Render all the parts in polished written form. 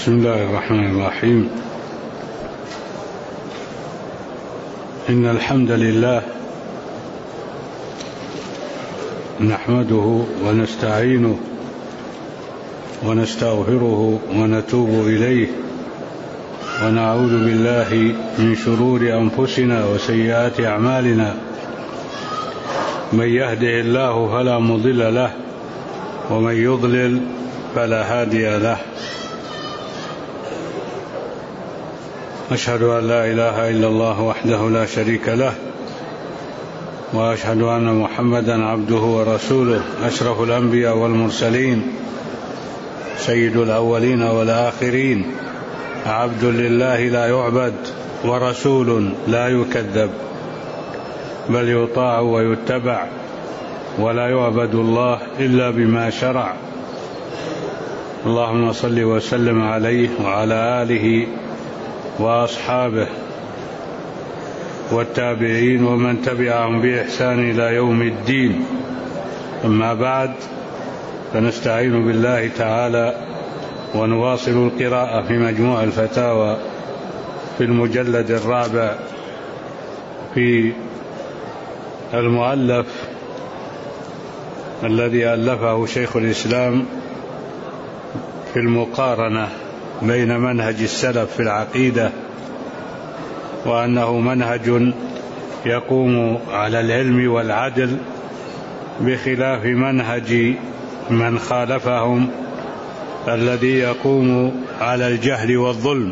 بسم الله الرحمن الرحيم. إن الحمد لله نحمده ونستعينه ونستغفره ونتوب إليه ونعوذ بالله من شرور أنفسنا وسيئات أعمالنا. من يهده الله فلا مضل له ومن يضلل فلا هادي له. أشهد أن لا إله إلا الله وحده لا شريك له وأشهد أن محمدا عبده ورسوله أشرف الأنبياء والمرسلين سيد الأولين والآخرين عبد لله لا يعبد ورسول لا يكذب بل يطاع ويتبع ولا يعبد الله إلا بما شرع. اللهم صل وسلم عليه وعلى آله وأصحابه والتابعين ومن تبعهم بإحسان إلى يوم الدين. أما بعد، فنستعين بالله تعالى ونواصل القراءة في مجموع الفتاوى في المجلد الرابع في المؤلف الذي ألفه شيخ الإسلام في المقارنة بين منهج السلف في العقيدة، وأنه منهج يقوم على العلم والعدل بخلاف منهج من خالفهم الذي يقوم على الجهل والظلم.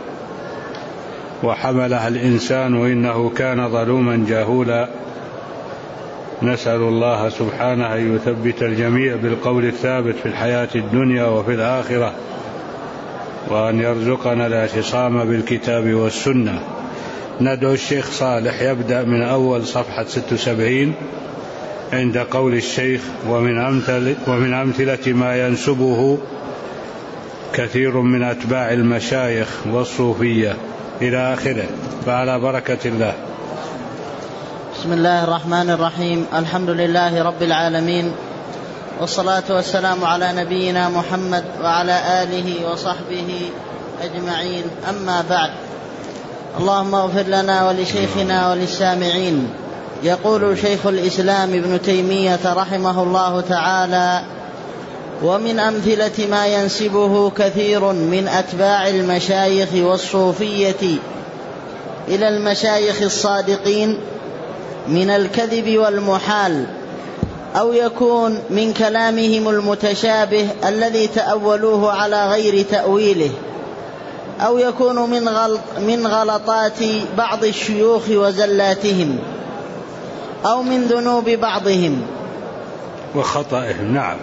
وحملها الإنسان إنه كان ظلوما جهولا. نسأل الله سبحانه أن يثبت الجميع بالقول الثابت في الحياة الدنيا وفي الآخرة، وأن يرزقنا الاعتصام بالكتاب والسنة. ندعو الشيخ صالح يبدأ من أول صفحة 76 عند قول الشيخ: ومن أمثلة ما ينسبه كثير من أتباع المشايخ والصوفية إلى آخره. فعلى بركة الله. بسم الله الرحمن الرحيم. الحمد لله رب العالمين، والصلاة والسلام على نبينا محمد وعلى آله وصحبه أجمعين. أما بعد، اللهم اغفر لنا ولشيخنا وللسامعين. يقول شيخ الإسلام ابن تيمية رحمه الله تعالى: ومن أمثلة ما ينسبه كثير من أتباع المشايخ والصوفية إلى المشايخ الصادقين من الكذب والمحال، أو يكون من كلامهم المتشابه الذي تأولوه على غير تأويله، أو يكون من غلطات بعض الشيوخ وزلاتهم، أو من ذنوب بعضهم وخطئهم. نعم.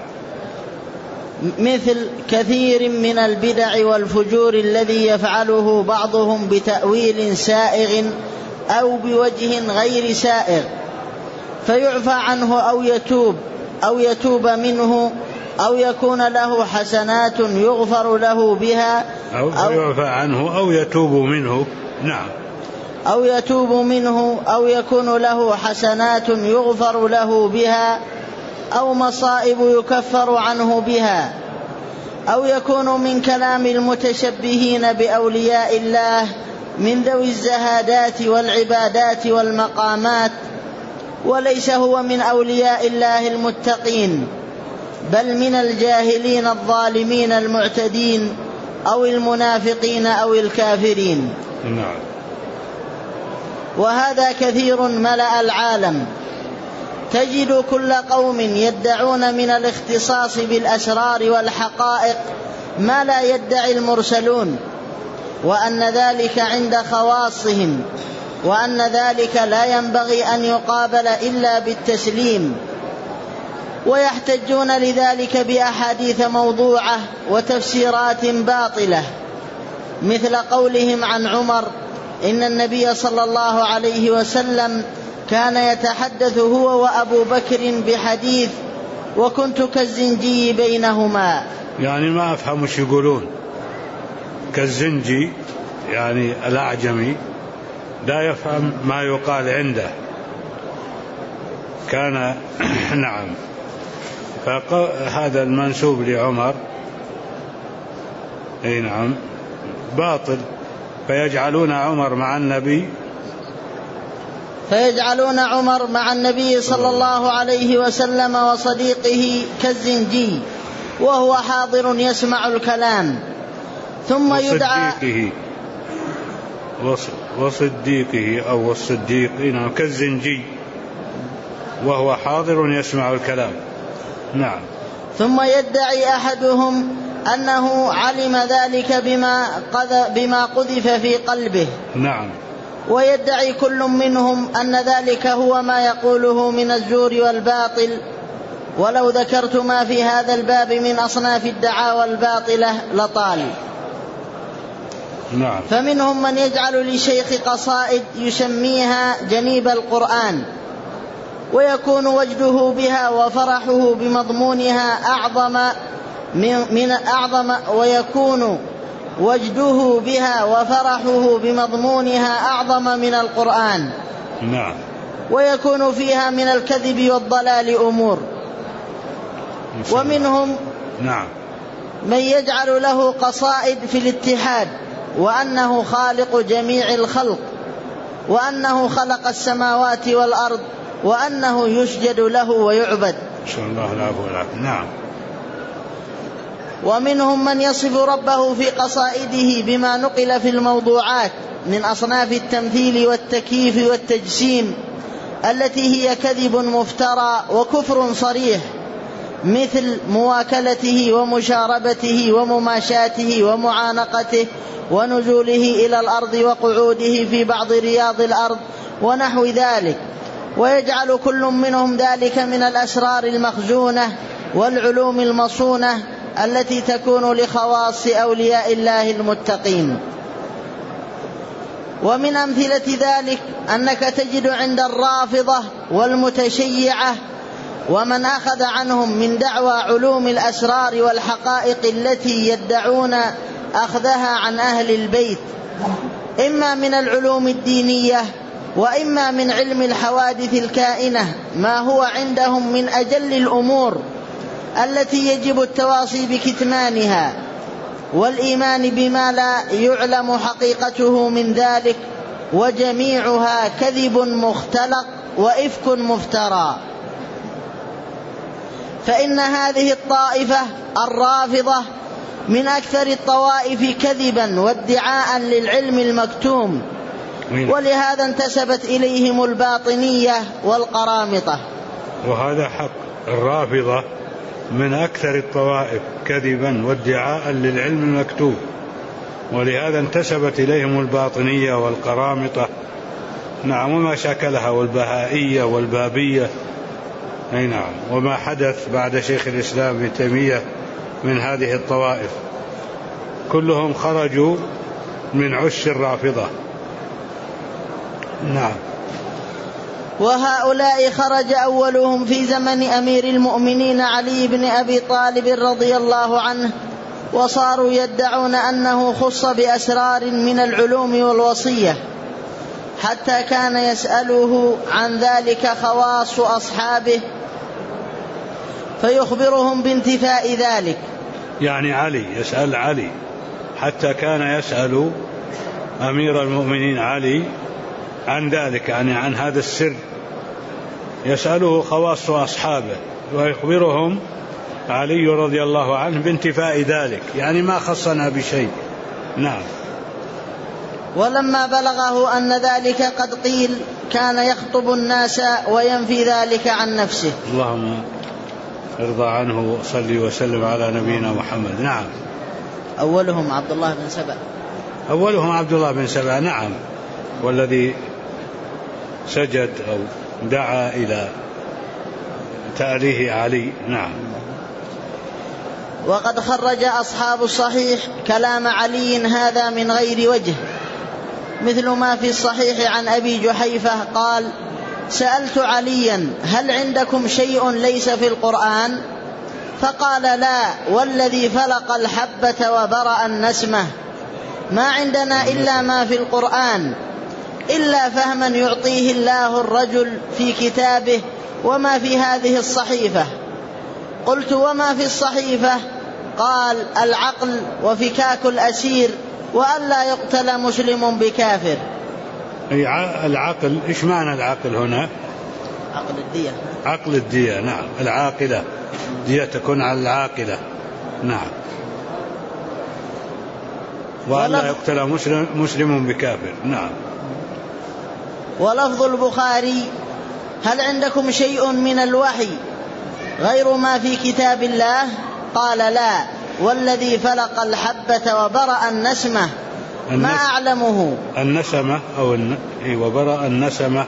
مثل كثير من البدع والفجور الذي يفعله بعضهم بتأويل سائغ أو بوجه غير سائغ، فيعفى عنه أو يتوب منه، أو يكون له حسنات يغفر له بها، أو يعفى عنه أو يتوب منه. نعم. أو يتوب منه، أو يكون له حسنات يغفر له بها، أو مصائب يكفر عنه بها، أو يكون من كلام المتشبهين بأولياء الله من ذوي الزهادات والعبادات والمقامات، وليس هو من أولياء الله المتقين، بل من الجاهلين الظالمين المعتدين، أو المنافقين أو الكافرين. نعم. وهذا كثير ملأ العالم. تجد كل قوم يدعون من الاختصاص بالأسرار والحقائق ما لا يدعي المرسلون، وأن ذلك عند خواصهم، وأن ذلك لا ينبغي أن يقابل إلا بالتسليم، ويحتجون لذلك بأحاديث موضوعة وتفسيرات باطلة، مثل قولهم عن عمر: إن النبي صلى الله عليه وسلم كان يتحدث هو وأبو بكر بحديث وكنت كالزنجي بينهما. يعني ما أفهم وش يقولون. كالزنجي يعني الأعجمي لا يفهم ما يقال عنده. كان نعم. فهذا المنسوب لعمر أي نعم باطل. فيجعلون عمر مع النبي صلى الله عليه وسلم وصديقه كالزنجي وهو حاضر يسمع الكلام، ثم يدعى وصديقه أو الصديق كالزنجي وهو حاضر يسمع الكلام. نعم. ثم يدعي أحدهم أنه علم ذلك بما قذف في قلبه. نعم. ويدعي كل منهم أن ذلك هو ما يقوله من الزور والباطل، ولو ذكرت ما في هذا الباب من أصناف الدعاوى الباطلة لطال. نعم. فمنهم من يجعل للشيخ قصائد يسميها جنيب القرآن، ويكون وجده بها وفرحه بمضمونها أعظم من القرآن. نعم. ويكون فيها من الكذب والضلال أمور. ومنهم من يجعل له قصائد في الاتحاد، وأنه خالق جميع الخلق، وأنه خلق السماوات والأرض، وأنه يسجد له ويعبد. شاء الله العفو والعافية. نعم. ومنهم من يصف ربه في قصائده بما نقل في الموضوعات من أصناف التمثيل والتكييف والتجسيم التي هي كذب مفترى وكفر صريح، مثل مواكلته ومشاربته ومماشاته ومعانقته ونزوله إلى الأرض وقعوده في بعض رياض الأرض ونحو ذلك. ويجعل كل منهم ذلك من الأسرار المخزونة والعلوم المصونة التي تكون لخواص أولياء الله المتقين. ومن أمثلة ذلك أنك تجد عند الرافضة والمتشيعة ومن أخذ عنهم من دعوى علوم الأسرار والحقائق التي يدعون أخذها عن أهل البيت، إما من العلوم الدينية وإما من علم الحوادث الكائنة، ما هو عندهم من أجل الأمور التي يجب التواصي بكتمانها والإيمان بما لا يعلم حقيقته من ذلك، وجميعها كذب مختلق وإفك مفترى. فإن هذه الطائفة الرافضة من أكثر الطوائف كذبا وادعاء للعلم المكتوم، ولهذا انتسبت إليهم الباطنية والقرامطة. وهذا حق، الرافضة من أكثر الطوائف كذبا وادعاء للعلم المكتوب، ولهذا انتسبت إليهم الباطنية والقرامطة. نعم. وما شكلها والبهائية والبابية. أي نعم. وما حدث بعد شيخ الإسلام ابن تيمية من هذه الطوائف كلهم خرجوا من عش الرافضة. نعم. وهؤلاء خرج أولهم في زمن أمير المؤمنين علي بن أبي طالب رضي الله عنه، وصاروا يدعون أنه خص بأسرار من العلوم والوصية، حتى كان يسأله عن ذلك خواص أصحابه فيخبرهم بانتفاء ذلك. يعني علي يسأل علي، حتى كان يسأل أمير المؤمنين علي عن ذلك، يعني عن هذا السر، يسأله خواص أصحابه ويخبرهم علي رضي الله عنه بانتفاء ذلك، يعني ما خصنا بشيء. نعم. ولما بلغه أن ذلك قد قيل كان يخطب الناس وينفي ذلك عن نفسه. اللهم ارضى عنه وصلي وسلم على نبينا محمد. نعم. أولهم عبد الله بن سبأ. نعم. والذي سجد أو دعا إلى تأليه علي. نعم. وقد خرج أصحاب الصحيح كلام علي هذا من غير وجه، مثل ما في الصحيح عن أبي جحيفة قال: سألت عليا هل عندكم شيء ليس في القرآن؟ فقال: لا، والذي فلق الحبة وبرأ النسمة، ما عندنا إلا ما في القرآن، إلا فهما يعطيه الله الرجل في كتابه وما في هذه الصحيفة. قلت: وما في الصحيفة؟ قال: العقل وفكاك الأسير وألا يقتل مسلم بكافر. العقل، إيش معنى العقل هنا؟ عقل الدية. عقل الدية، نعم. العاقلة، دية تكون على العاقلة، نعم. وألا يقتل مسلم بكافر، نعم. ولفظ البخاري: هل عندكم شيء من الوحي غير ما في كتاب الله؟ قال: لا، والذي فلق الحبة وبرأ النسمة ما أعلمه. النسمة أو وبرأ النسمة.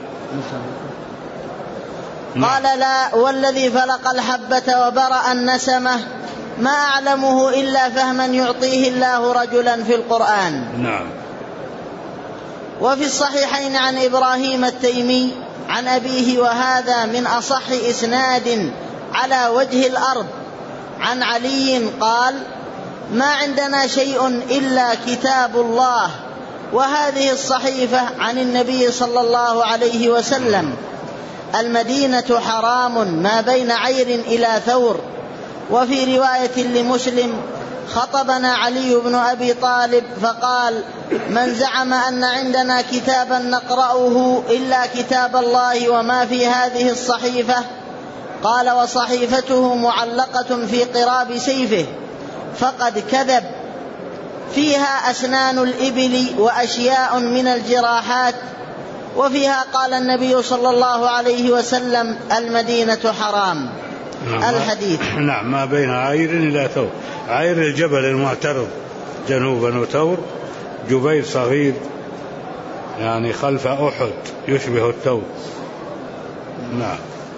قال: لا، والذي فلق الحبة وبرأ النسمة ما أعلمه إلا فهما يعطيه الله رجلا في القرآن. نعم. وفي الصحيحين عن إبراهيم التيمي عن أبيه، وهذا من أصح إسناد على وجه الأرض، عن علي قال: ما عندنا شيء إلا كتاب الله وهذه الصحيفة عن النبي صلى الله عليه وسلم. المدينة حرام ما بين عير إلى ثور. وفي رواية لمسلم: خطبنا علي بن أبي طالب فقال: من زعم أن عندنا كتابا نقرأه إلا كتاب الله وما في هذه الصحيفة، قال: وصحيفته معلقة في قراب سيفه، فقد كذب، فيها أسنان الإبل وأشياء من الجراحات، وفيها قال النبي صلى الله عليه وسلم: المدينة حرام. الحديث. نعم. ما بين عير إلى ثور. عير الجبل المعترض جنوبا، وثور جبيل صغير يعني خلف أحد يشبه الثور. نعم.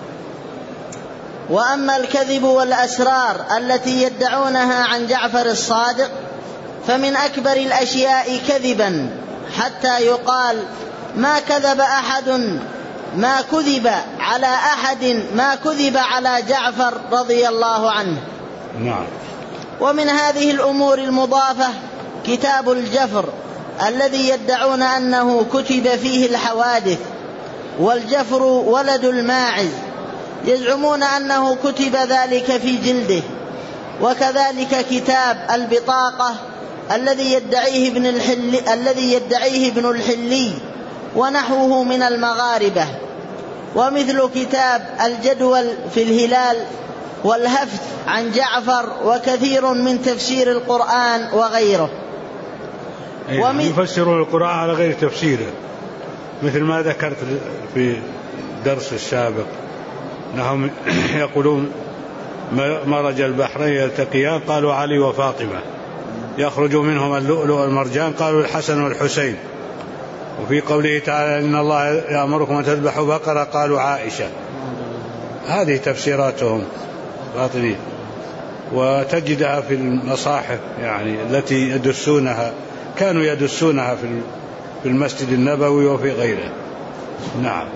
وأما الكذب والأسرار التي يدعونها عن جعفر الصادق فمن أكبر الأشياء كذبا، حتى يقال: ما كذب على أحد رضي الله عنه. نعم. ومن هذه الأمور المضافة كتاب الجفر الذي يدعون أنه كتب فيه الحوادث، والجفر ولد الماعز، يزعمون أنه كتب ذلك في جلده. وكذلك كتاب البطاقة الذي يدعيه ابن الحلي ونحوه من المغاربة. ومثل كتاب الجدول في الهلال والهفت عن جعفر، وكثير من تفسير القرآن وغيره. يفسرون القرآن على غير تفسيره، مثل ما ذكرت في درس السابق أنهم يقولون: مرج البحرين يلتقيان، قالوا علي وفاطمة، يخرج منهما اللؤلؤ والمرجان، قالوا الحسن والحسين. وفي قوله تعالى: إن الله يأمركم أن تذبحوا بقرة، قالوا عائشة. هذه تفسيراتهم باطنية، وتجدها في المصاحف يعني التي كانوا يدسونها في المسجد النبوي وفي غيره. نعم.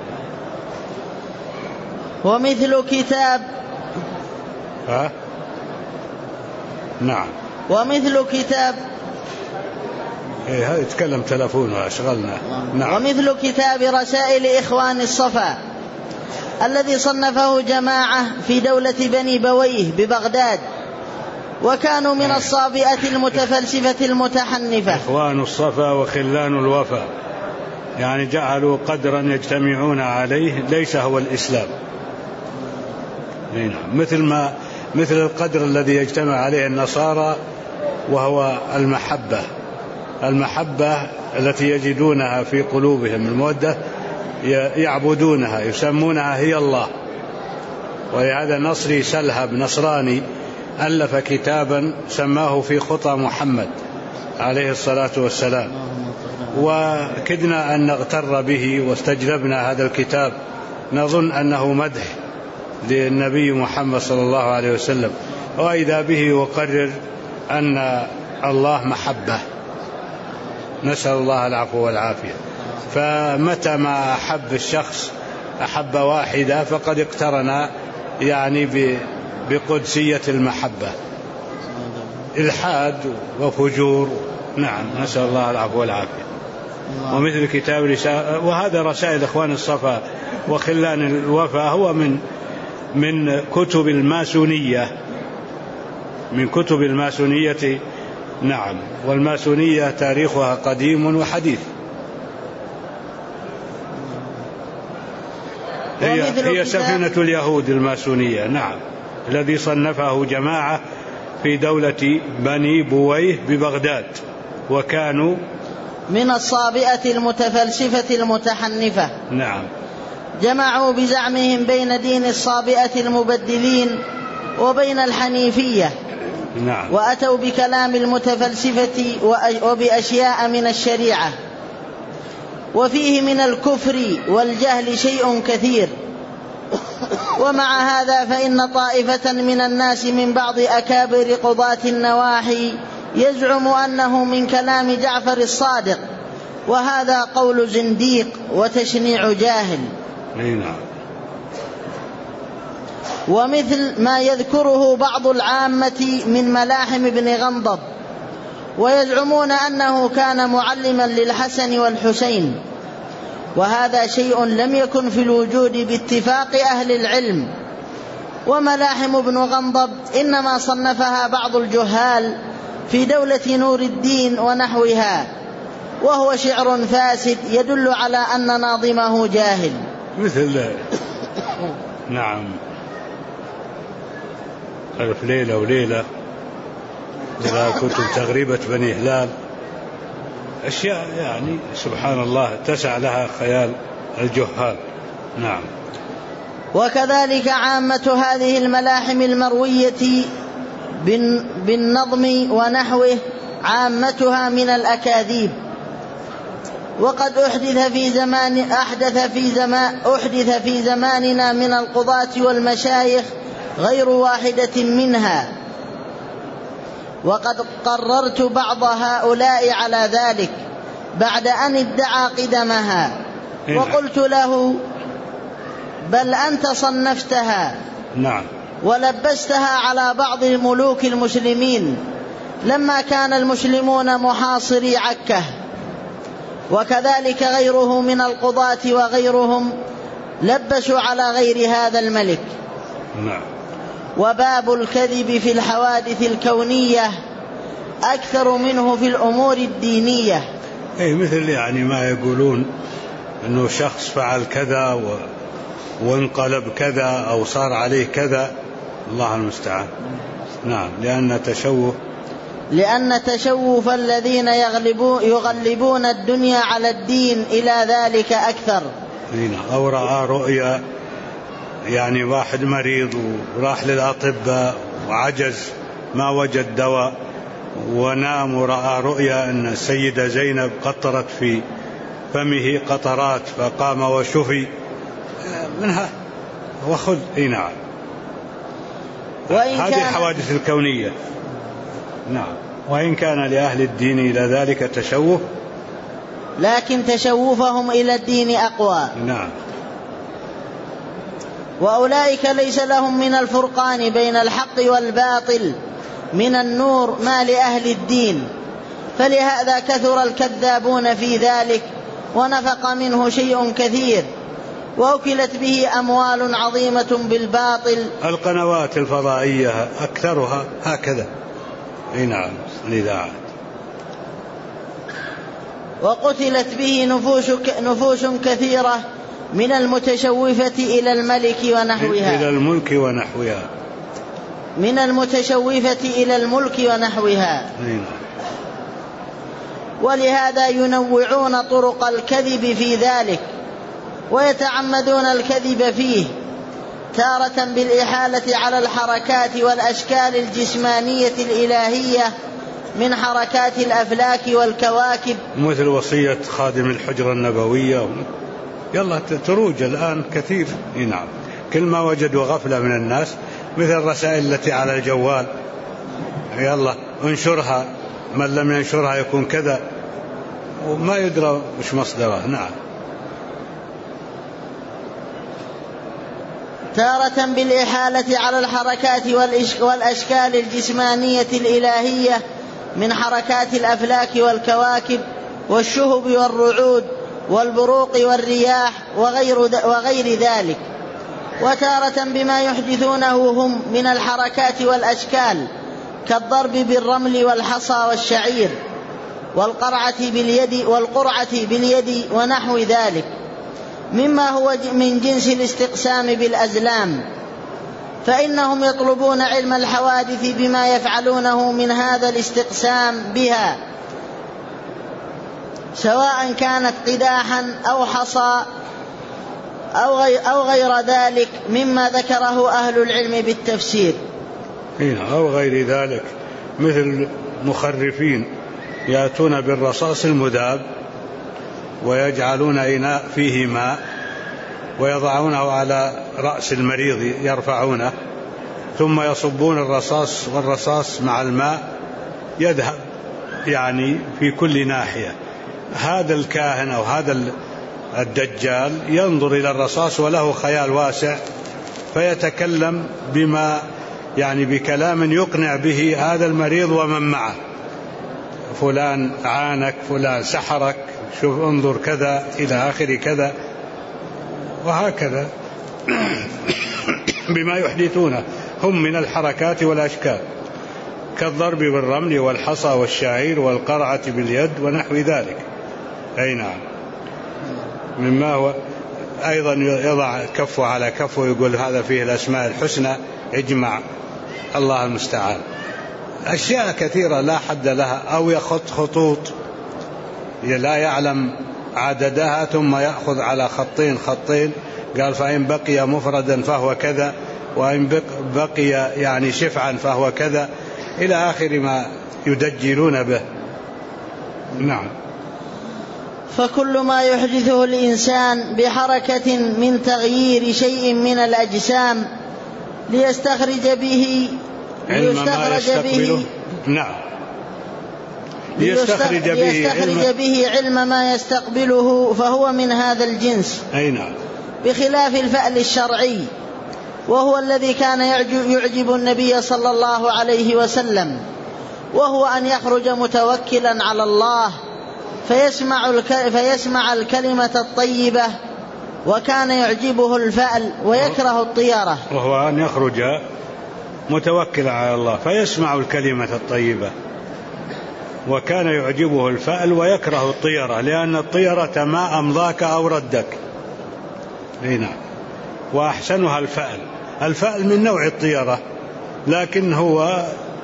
ومثل كتاب نعم. ومثل كتاب هذا يتكلم تلفون وأشغلنا. نعم. ومثل كتاب رسائل إخوان الصفا الذي صنفه جماعة في دولة بني بويه ببغداد، وكانوا من الصابئة المتفلسفة المتحنفة. إخوان الصفا وخلان الوفا، يعني جعلوا قدرا يجتمعون عليه ليس هو الإسلام. مثل القدر الذي يجتمع عليه النصارى، وهو المحبة التي يجدونها في قلوبهم، المودة، يعبدونها، يسمونها هي الله. ولهذا نصري سلهب نصراني ألف كتابا سماه في خطى محمد عليه الصلاة والسلام، وكدنا أن نغتر به واستجلبنا هذا الكتاب نظن أنه مدح للنبي محمد صلى الله عليه وسلم، وإذا به يقرر أن الله محبة. نسأل الله العفو والعافية. فمتى ما أحب الشخص أحب واحدة فقد اقترن يعني بقدسية المحبة، إلحاد وفجور. نعم، نسأل الله العفو والعافية. ومثل كتاب وهذا رسائل إخوان الصفا وخلان الوفا هو من كتب الماسونية من كتب الماسونية. نعم، والماسونية تاريخها قديم وحديث. هي سفينة اليهود الماسونية. نعم، الذي صنفه جماعة في دولة بني بويه ببغداد، وكانوا من الصابئة المتفلسفة المتحنفة. نعم، جمعوا بزعمهم بين دين الصابئة المبدلين وبين الحنيفية. نعم، وأتوا بكلام المتفلسفة وبأشياء من الشريعة، وفيه من الكفر والجهل شيء كثير. ومع هذا فإن طائفة من الناس من بعض أكابر قضاة النواحي يزعم أنه من كلام جعفر الصادق، وهذا قول زنديق وتشنيع جاهل. نعم. ومثل ما يذكره بعض العامة من ملاحم بن غنضب، ويزعمون أنه كان معلما للحسن والحسين، وهذا شيء لم يكن في الوجود باتفاق أهل العلم. وملاحم بن غنضب إنما صنفها بعض الجهال في دولة نور الدين ونحوها، وهو شعر فاسد يدل على أن ناظمه جاهل. مثل نعم، ألف ليلة وليلة، إذا كتب تغريبة بني هلال، أشياء يعني سبحان الله تسع لها خيال الجهال. نعم. وكذلك عامة هذه الملاحم المروية بالنظم ونحوه عامتها من الأكاذيب. وقد أحدث في زماننا من القضاة والمشايخ غير واحدة منها، وقد قررت بعض هؤلاء على ذلك بعد أن ادعى قدمها، وقلت له: بل أنت صنفتها. نعم. ولبستها على بعض الملوك المسلمين لما كان المسلمون محاصري عكا، وكذلك غيره من القضاة وغيرهم لبسوا على غير هذا الملك. نعم. وباب الكذب في الحوادث الكونية أكثر منه في الأمور الدينية. مثل يعني ما يقولون أنه شخص فعل كذا وانقلب كذا أو صار عليه كذا، الله المستعان. نعم، لأن تشوف الذين يغلبون الدنيا على الدين إلى ذلك أكثر. أو رأى رؤيا، يعني واحد مريض وراح للأطباء وعجز ما وجد دواء، ونام ورأى رؤيا أن السيدة زينب قطرت في فمه قطرات فقام وشفي منها وخذ. نعم، هذه الحوادث الكونية. نعم. وإن كان لأهل الدين إلى ذلك تشوف، لكن تشوفهم إلى الدين أقوى. نعم. وأولئك ليس لهم من الفرقان بين الحق والباطل من النور ما لأهل الدين، فلهذا كثر الكذابون في ذلك ونفق منه شيء كثير، وأكلت به أموال عظيمة بالباطل. القنوات الفضائية أكثرها هكذا. نعم، الإذاعات. وقتلت به نفوس كثيرة من المتشوفة إلى الملك ونحوها، إلى الملك ونحوها، من المتشوفة إلى الملك ونحوها. ولهذا ينوعون طرق الكذب في ذلك ويتعمدون الكذب فيه، تارة بالإحالة على الحركات والأشكال الجسمانية الإلهية من حركات الأفلاك والكواكب، مثل وصية خادم الحجرة النبوية. يلا تروج الآن كثير. نعم، كل ما وجدوا غفلة من الناس، مثل الرسائل التي على الجوال، يلا انشرها، من لم ينشرها يكون كذا، وما يدرى وش مصدرها. نعم. تارة بالإحالة على الحركات والأشكال الجسمانية الإلهية من حركات الأفلاك والكواكب والشهب والرعود والبروق والرياح وغير ذلك، وتارة بما يحدثونه هم من الحركات والأشكال كالضرب بالرمل والحصى والشعير والقرعة باليد ونحو ذلك، مما هو من جنس الاستقسام بالأزلام، فإنهم يطلبون علم الحوادث بما يفعلونه من هذا الاستقسام بها، سواء كانت قداحا أو حصى أو غير ذلك مما ذكره أهل العلم بالتفسير. أو غير ذلك، مثل مخرفين يأتون بالرصاص المذاب ويجعلون إناء فيه ماء ويضعونه على رأس المريض يرفعونه، ثم يصبون والرصاص مع الماء يذهب يعني في كل ناحية. هذا الكاهن أو هذا الدجال ينظر إلى الرصاص وله خيال واسع، فيتكلم بكلام يقنع به هذا المريض ومن معه، فلان عانك، فلان سحرك، شوف انظر كذا إلى آخر كذا، وهكذا بما يحدثونه هم من الحركات والأشكال، كالضرب بالرمل والحصى والشعير والقرعة باليد ونحو ذلك. أي نعم، مما هو أيضا يضع كفه على كفه ويقول هذا فيه الأسماء الحسنى، اجمع، الله المستعان. أشياء كثيرة لا حد لها، أو يخط خطوط لا يعلم عددها ثم يأخذ على خطين قال فإن بقي مفردا فهو كذا، وإن بقي شفعا فهو كذا، إلى آخر ما يدجلون به. نعم. فكل ما يحدثه الإنسان بحركة من تغيير شيء من الأجسام ليستخرج به علم ما يستقبله، فهو من هذا الجنس. أي نعم. بخلاف الفأل الشرعي، وهو الذي كان يعجب النبي صلى الله عليه وسلم، وهو أن يخرج متوكلا على الله فيسمع الكلمة الطيبة، وكان يعجبه الفأل ويكره الطيرة. وهو أن يخرج متوكلا على الله فيسمع الكلمة الطيبة، وكان يعجبه الفأل ويكره الطيرة، لأن الطيرة ما أمضاك أو ردك. هنا وأحسنها الفأل من نوع الطيرة، لكن هو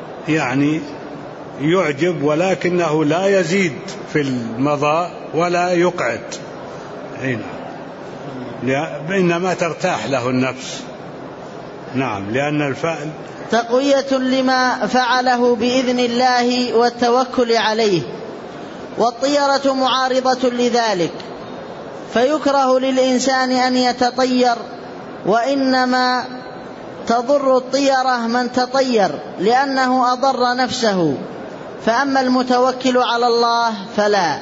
يعجب، ولكنه لا يزيد في المضاء ولا يقعد. هنا إنما ترتاح له النفس. نعم، لأن الفأل تقوية لما فعله بإذن الله والتوكل عليه، والطيرة معارضة لذلك، فيكره للإنسان أن يتطير، وإنما تضر الطيرة من تطير لأنه أضر نفسه، فأما المتوكل على الله فلا.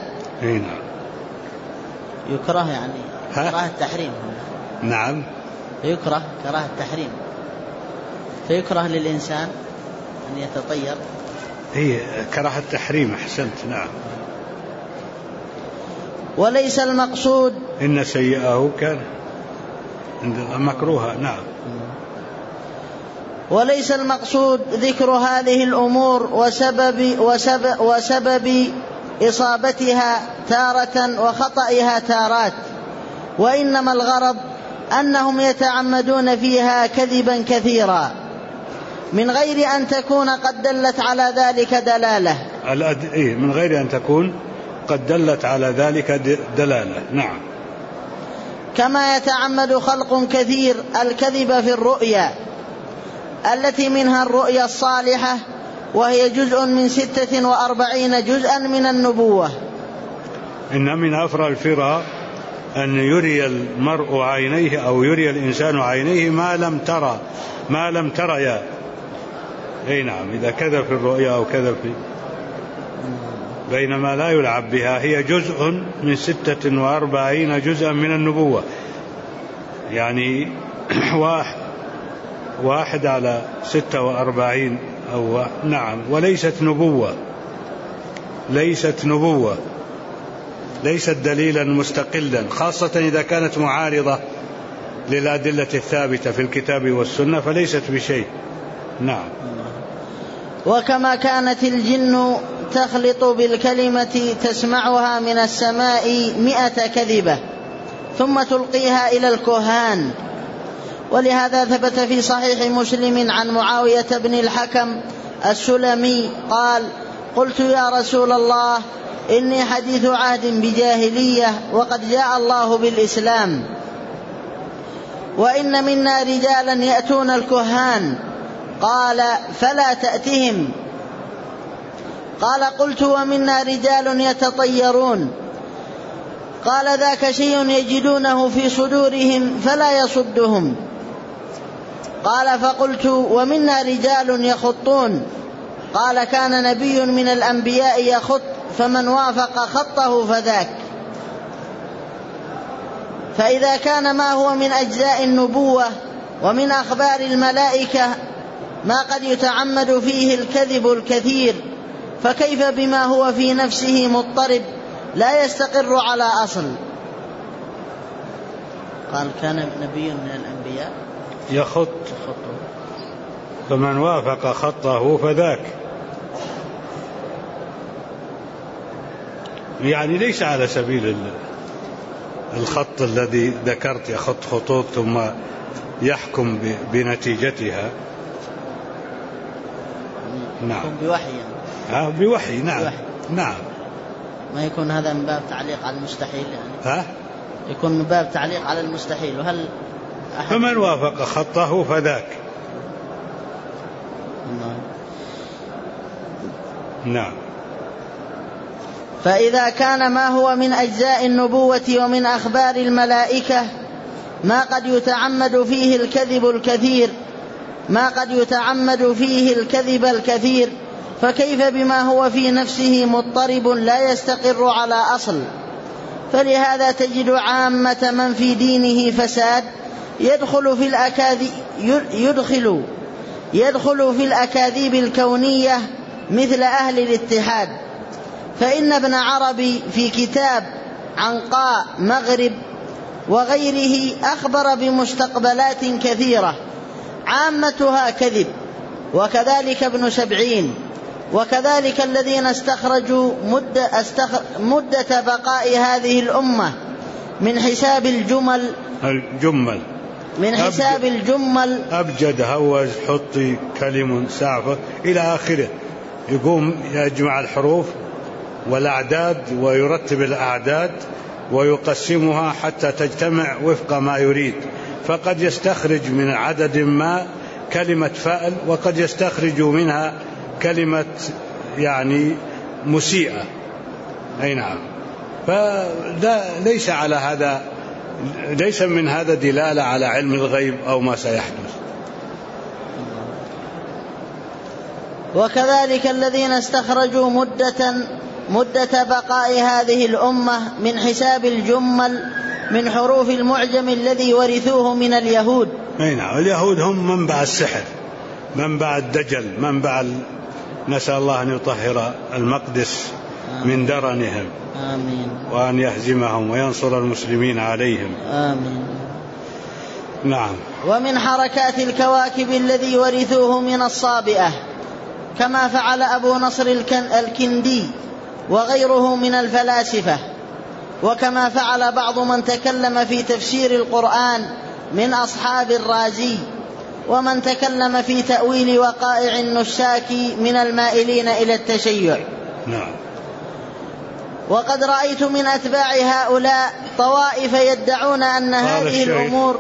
يكره كراهة التحريم. نعم، يكره كراهة التحريم، فيكره للإنسان أن يتطير. هي كراهة التحريم، أحسنت. نعم. وليس المقصود إن سيئه كان مكروها. نعم. وليس المقصود ذكر هذه الأمور وسبب إصابتها تارة وخطئها تارات، وإنما الغرض أنهم يتعمدون فيها كذبا كثيرا من غير أن تكون قد دلت على ذلك دلالة. من غير أن تكون قد دلت على ذلك دلالة. نعم. كما يتعمد خلق كثير الكذب في الرؤيا، التي منها الرؤيا الصالحة، وهي جزء من 46 جزءا من النبوة. إن من أفرى الفرى أن يري المرء عينيه أو يري الإنسان عينيه ما لم تريا. أي نعم، إذا كذب في الرؤيا أو كذب بينما لا يلعب بها، هي جزء من 46 جزءا من النبوة، يعني واحد على 46 أو نعم. وليست نبوة، ليست دليلا مستقلا، خاصة إذا كانت معارضة للأدلة الثابتة في الكتاب والسنة، فليست بشيء. نعم. وكما كانت الجن تخلط بالكلمة تسمعها من السماء 100 كذبة ثم تلقيها إلى الكهان. ولهذا ثبت في صحيح مسلم عن معاوية بن الحكم السلمي قال: قلت يا رسول الله إني حديث عهد بجاهلية وقد جاء الله بالإسلام، وإن منا رجالا يأتون الكهان. قال: فلا تأتهم. قال: قلت: ومنا رجال يتطيرون. قال: ذاك شيء يجدونه في صدورهم فلا يصدهم. قال: فقلت: ومنا رجال يخطون. قال: كان نبي من الأنبياء يخط، فمن وافق خطه فذاك. فإذا كان ما هو من أجزاء النبوة ومن أخبار الملائكة ما قد يتعمد فيه الكذب الكثير، فكيف بما هو في نفسه مضطرب لا يستقر على أصل؟ قال: كان نبي من الأنبياء يخط، فمن وافق خطه فذاك. يعني ليس على سبيل الخط الذي ذكرت، يخط خطوط ثم يحكم بنتيجتها. نعم. بوحي يعني. بوحي. نعم. بوحي. نعم. ما يكون هذا من باب تعليق على المستحيل يعني؟ يكون من باب تعليق على المستحيل. وهل فمن وافق خطه فذاك. نعم. فإذا كان ما هو من أجزاء النبوة ومن أخبار الملائكة ما قد يتعمد فيه الكذب الكثير، فكيف بما هو في نفسه مضطرب لا يستقر على أصل؟ فلهذا تجد عامة من في دينه فساد يدخل في الأكاذيب الكونية مثل أهل الاتحاد. فإن ابن عربي في كتاب عنقاء مغرب وغيره أخبر بمستقبلات كثيرة عامتها كذب، وكذلك ابن سبعين، وكذلك الذين استخرجوا مدة بقاء هذه الأمة من حساب الجمل أبجد هوز حطي كلم سعفة إلى آخره. يقوم يجمع الحروف والأعداد ويرتب الأعداد ويقسمها حتى تجتمع وفق ما يريد، فقد يستخرج من عدد ما كلمة فأل، وقد يستخرج منها كلمة يعني مسيئة. أي نعم. فليس على هذا، ليس من هذا دلالة على علم الغيب أو ما سيحدث. وكذلك الذين استخرجوا مدة بقاء هذه الأمة من حساب الجمل من حروف المعجم الذي ورثوه من اليهود. أي نعم. اليهود هم منبع السحر، منبع الدجل، نسأل الله أن يطهر المقدس من درنهم. آمين. وأن يهزمهم وينصر المسلمين عليهم. آمين. نعم. ومن حركات الكواكب الذي ورثوه من الصابئة، كما فعل أبو نصر الكندي وغيره من الفلاسفة، وكما فعل بعض من تكلم في تفسير القرآن من أصحاب الرازي، ومن تكلم في تأويل وقائع النساك من المائلين إلى التشيع. نعم. وقد رأيت من أتباع هؤلاء طوائف يدعون أن هذه الأمور.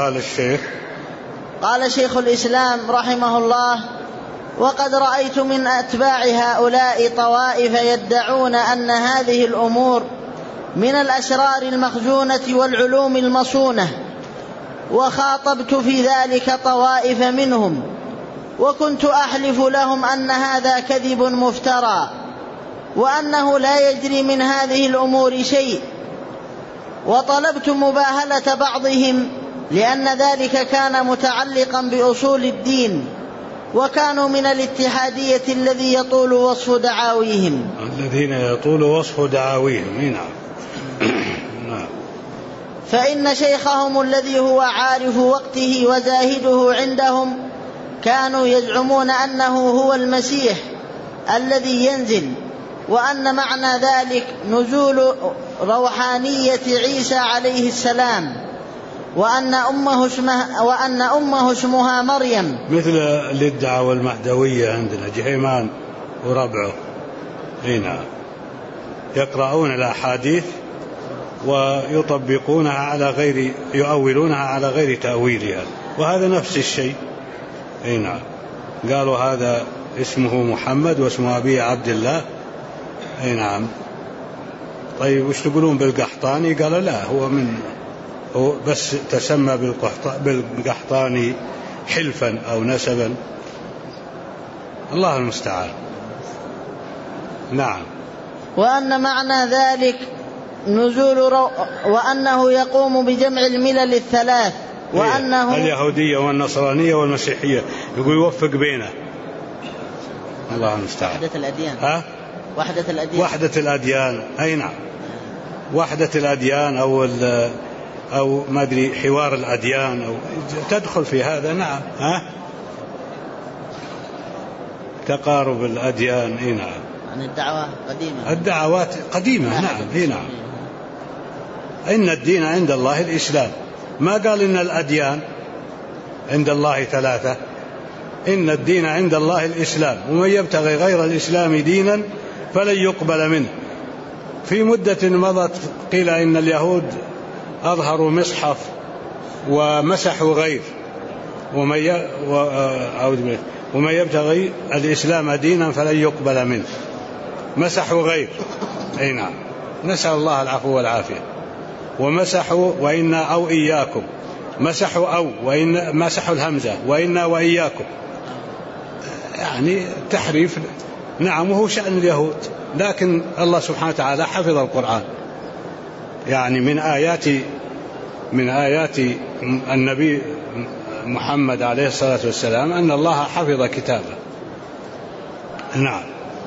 قال شيخ الإسلام رحمه الله: وقد رأيت من أتباع هؤلاء طوائف يدعون أن هذه الأمور من الأسرار المخزونة والعلوم المصونة، وخاطبت في ذلك طوائف منهم، وكنت أحلف لهم أن هذا كذب مفترى، وأنه لا يجري من هذه الأمور شيء، وطلبت مباهلة بعضهم لأن ذلك كان متعلقا بأصول الدين، وكانوا من الاتحادية الذين يطول وصف دعاويهم. نعم. فإن شيخهم الذي هو عارف وقته وزاهده عندهم كانوا يزعمون أنه هو المسيح الذي ينزل، وأن معنى ذلك نزول روحانية عيسى عليه السلام، وأن أمه اسمها مريم، مثل الادعاء المهدوية عندنا جهيمان وربعه. هنا يقرؤون الأحاديث ويطبقونها على غير، يؤولونها على غير تأويلها، وهذا نفس الشيء. هنا قالوا هذا اسمه محمد واسم أبيه عبد الله. أي نعم. طيب وش تقولون بالقحطاني؟ قال لا، هو بس تسمى بالقحطاني حلفا أو نسبا. الله المستعان. نعم. وأن معنى ذلك وأنه يقوم بجمع الملل الثلاث، وأنه اليهودية والنصرانية والمسيحية، يقول يوفق بينه. الله المستعان. وحدة الأديان. وحدة الأديان. أي نعم. وحدة الأديان أو ما أدري حوار الأديان، أو تدخل في هذا. نعم. تقارب الأديان. أي نعم. عن الدعوات قديمة. نعم. أي نعم. إن الدين عند الله الإسلام، ما قال إن الأديان عند الله ثلاثة. إن الدين عند الله الإسلام، ومن يبتغي غير الإسلام دينا فلن يقبل منه. في مدة مضت قيل إن اليهود أظهروا مصحف ومسحوا غير، ومن يبتغي الإسلام دينا فلن يقبل منه. مسحوا غير. أي نعم. نسأل الله العفو والعافية. ومسحوا وإنا أو إياكم، مسحوا وإن مسحوا الهمزة وإنا وإياكم، يعني تحريف. نعم. وهو شأن اليهود، لكن الله سبحانه وتعالى حفظ القرآن. يعني من آيات النبي محمد عليه الصلاة والسلام أن الله حفظ كتابه. نعم.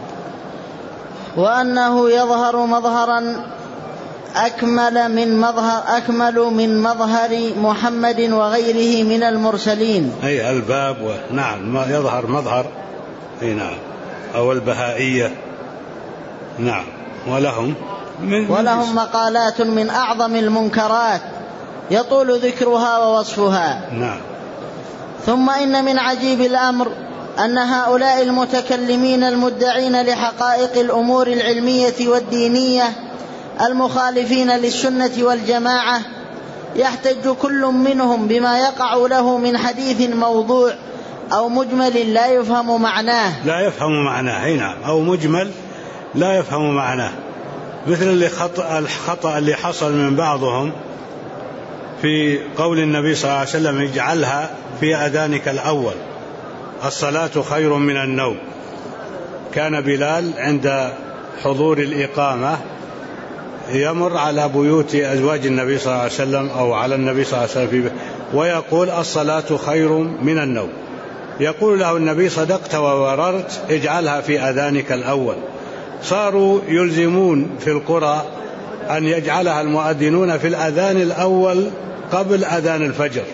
وأنه يظهر مظهرا أكمل من مظهر محمد وغيره من المرسلين. أي الباب. نعم. ما يظهر مظهر. أي نعم. أو البهائية. نعم. ولهم مقالات من أعظم المنكرات يطول ذكرها ووصفها. نعم. ثم إن من عجيب الأمر أن هؤلاء المتكلمين المدعين لحقائق الأمور العلمية والدينية المخالفين للسنة والجماعة يحتج كل منهم بما يقع له من حديث موضوع أو مجمل لا يفهم معناه. نعم. أو مجمل لا يفهم معناه، مثل الخطأ اللي حصل من بعضهم في قول النبي صلى الله عليه وسلم اجعلها في أذانك الأول، الصلاة خير من النوم. كان بلال عند حضور الإقامة يمر على بيوت أزواج النبي صلى الله عليه وسلم أو على النبي صلى الله عليه وسلم ويقول الصلاة خير من النوم. يقول له النبي صدقت ووررت، اجعلها في أذانك الأول. صاروا يلزمون في القرى أن يجعلها المؤذنون في الأذان الأول قبل أذان الفجر،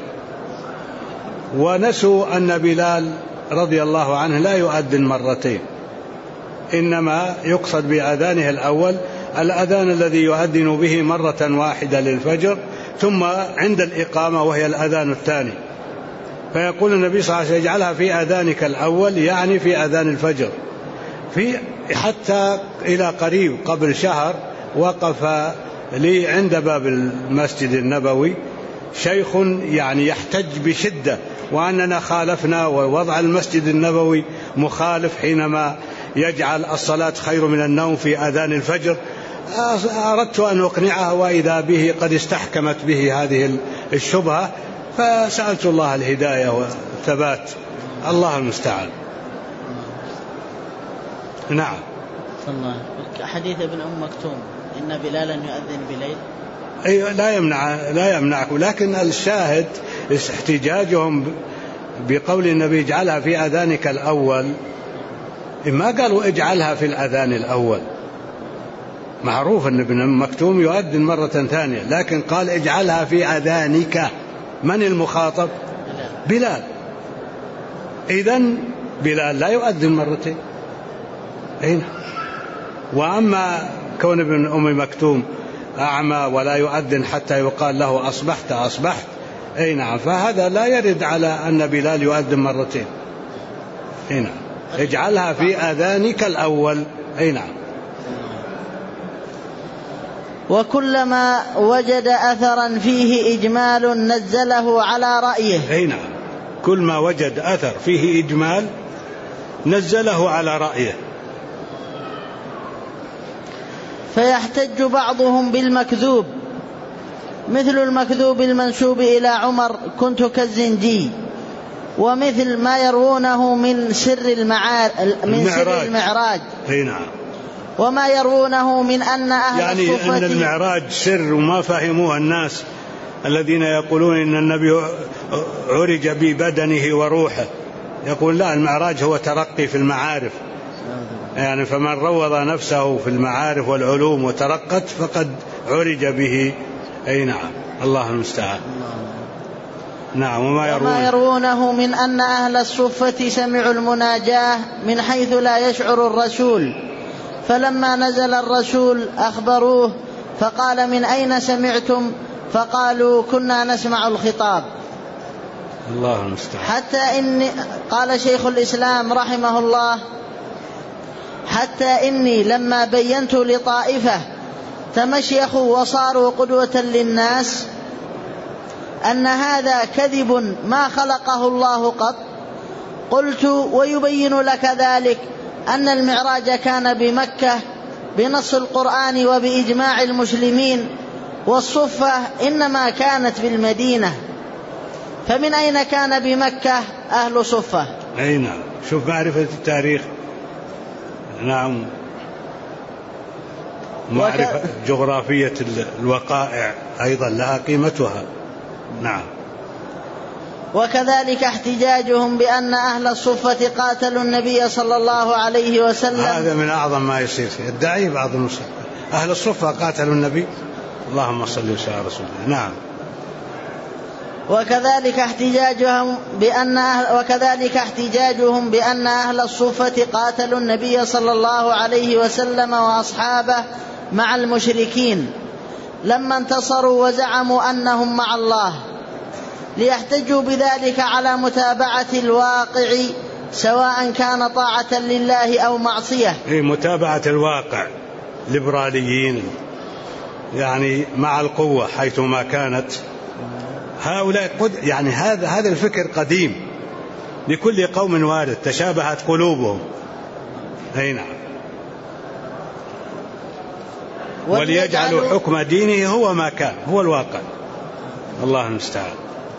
ونسوا أن بلال رضي الله عنه لا يؤذن مرتين، إنما يقصد بأذانه الأول الأذان الذي يؤذن به مرة واحدة للفجر، ثم عند الإقامة وهي الأذان الثاني. فيقول النبي صلى الله عليه وسلم اجعلها في أذانك الأول، يعني في أذان الفجر. حتى إلى قريب قبل شهر وقف لي عند باب المسجد النبوي شيخ يعني يحتج بشدة وأننا خالفنا، ووضع المسجد النبوي مخالف حينما يجعل الصلاة خير من النوم في أذان الفجر. أردت أن أقنعه، وإذا به قد استحكمت به هذه الشبهة، فسألت الله الهداية والثبات. الله المستعان. نعم. حديث ابن أم مكتوم إن بلالا يؤذن بليل، أي لا يمنعه، لكن الشاهد احتجاجهم بقول النبي اجعلها في أذانك الأول. ما قالوا اجعلها في الأذان الأول، معروف أن ابن أم مكتوم يؤذن مرة ثانية، لكن قال اجعلها في أذانك. من المخاطب؟ بلال. إذن بلال لا يؤذن مرتين. أين؟ وأما كون ابن أم مكتوم أعمى ولا يؤذن حتى يقال له أصبحت أصبحت، أي نعم، فهذا لا يرد على أن بلال يؤذن مرتين. أي نعم، اجعلها في آذانك الأول. أي نعم. وكلما وجد أثرا فيه إجمال نزله على رأيه. أي نعم، كل ما وجد أثر فيه إجمال نزله على رأيه. فيحتج بعضهم بالمكذوب، مثل المكذوب المنسوب إلى عمر كنت كالزنجي، ومثل ما يروونه من سر المعراج. أي نعم. وما يروونه من أن أهل يعني الصفة أن المعراج سر وما فهموه الناس الذين يقولون إن النبي عرج ببدنه وروحه، يقول لا، المعراج هو ترقي في المعارف، يعني فمن روض نفسه في المعارف والعلوم وترقت فقد عرج به. أي نعم، الله المستعان. نعم. وما يرونه من أن أهل الصفة سمعوا المناجاة من حيث لا يشعر الرسول، فلما نزل الرسول أخبروه فقال من أين سمعتم؟ فقالوا كنا نسمع الخطاب. الله المستعان. حتى إني، قال شيخ الإسلام رحمه الله، حتى إني لما بينت لطائفة تمشيخوا وصاروا قدوة للناس أن هذا كذب ما خلقه الله قط، قلت ويبين لك ذلك أن المعراج كان بمكة بنص القرآن وبإجماع المسلمين، والصفة إنما كانت بالمدينة، فمن أين كان بمكة أهل صفة؟ أي نعم، شوف معرفة التاريخ. نعم، معرفة جغرافية الوقائع أيضا لها قيمتها. نعم. وكذلك احتجاجهم بأن أهل الصفة قاتلوا النبي صلى الله عليه وسلم، هذا من أعظم ما يصير، يدعي بعض المسلمين أهل الصفة قاتلوا النبي. اللهم صل وسلم على رسول الله. نعم. وكذلك احتجاجهم بأن أهل الصفة قاتلوا النبي صلى الله عليه وسلم وأصحابه مع المشركين لما انتصروا وزعموا أنهم مع الله، ليحتجوا بذلك على متابعة الواقع سواء كان طاعة لله أو معصية. متابعة الواقع، ليبراليين يعني مع القوة حيثما كانت. هؤلاء يعني هذا الفكر قديم، لكل قوم وارد، تشابهت قلوبهم. أي نعم. وليجعلوا حكم دينه هو ما كان، هو الواقع. الله المستعان.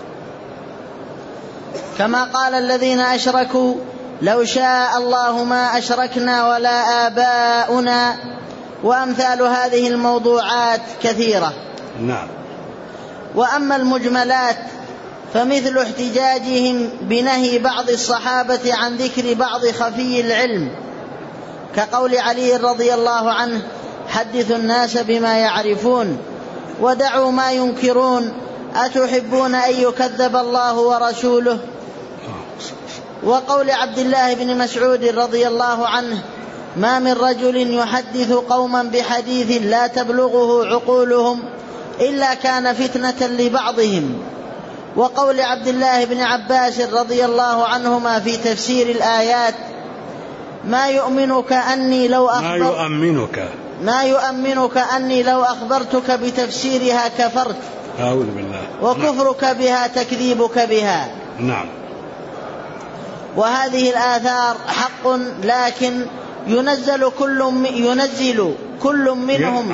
كما قال الذين أشركوا لو شاء الله ما أشركنا ولا آباؤنا، وأمثال هذه الموضوعات كثيرة. نعم. وأما المجملات فمثل احتجاجهم بنهي بعض الصحابة عن ذكر بعض خفي العلم، كقول علي رضي الله عنه حدثوا الناس بما يعرفون ودعوا ما ينكرون، أتحبون أن يكذب الله ورسوله؟ وقول عبد الله بن مسعود رضي الله عنه ما من رجل يحدث قوما بحديث لا تبلغه عقولهم إلا كان فتنة لبعضهم. وقول عبد الله بن عباس رضي الله عنهما في تفسير الآيات ما يؤمنك أني لو أخبرتك بتفسيرها كفرت، أعوذ بالله، وكفرك بها تكذيبك بها. نعم. وهذه الآثار حق، لكن ينزل كل منهم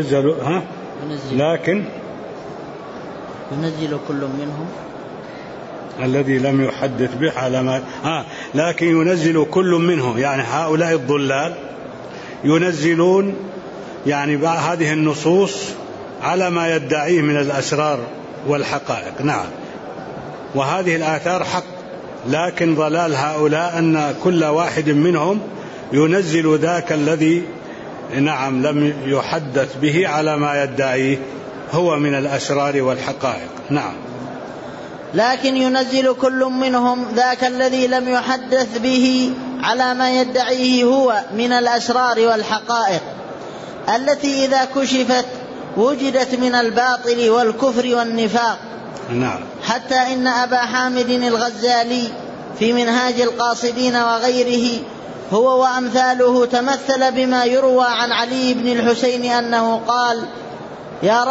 الذي لم يحدث به على ما لكن ينزل كل منهم، يعني هؤلاء الضلال ينزلون يعني هذه النصوص على ما يدعيه من الأسرار والحقائق. نعم. وهذه الآثار حق، لكن ضلال هؤلاء أن كل واحد منهم ينزل ذاك الذي نعم لم يحدث به على ما يدعيه هو من الأسرار والحقائق. نعم. لكن ينزل كل منهم ذاك الذي لم يحدث به على ما يدعيه هو من الأسرار والحقائق التي إذا كشفت وجدت من الباطل والكفر والنفاق. نعم. حتى إن أبا حامد الغزالي في منهاج القاصدين وغيره هو وأمثاله تمثل بما يروى عن علي بن الحسين أنه قال: يا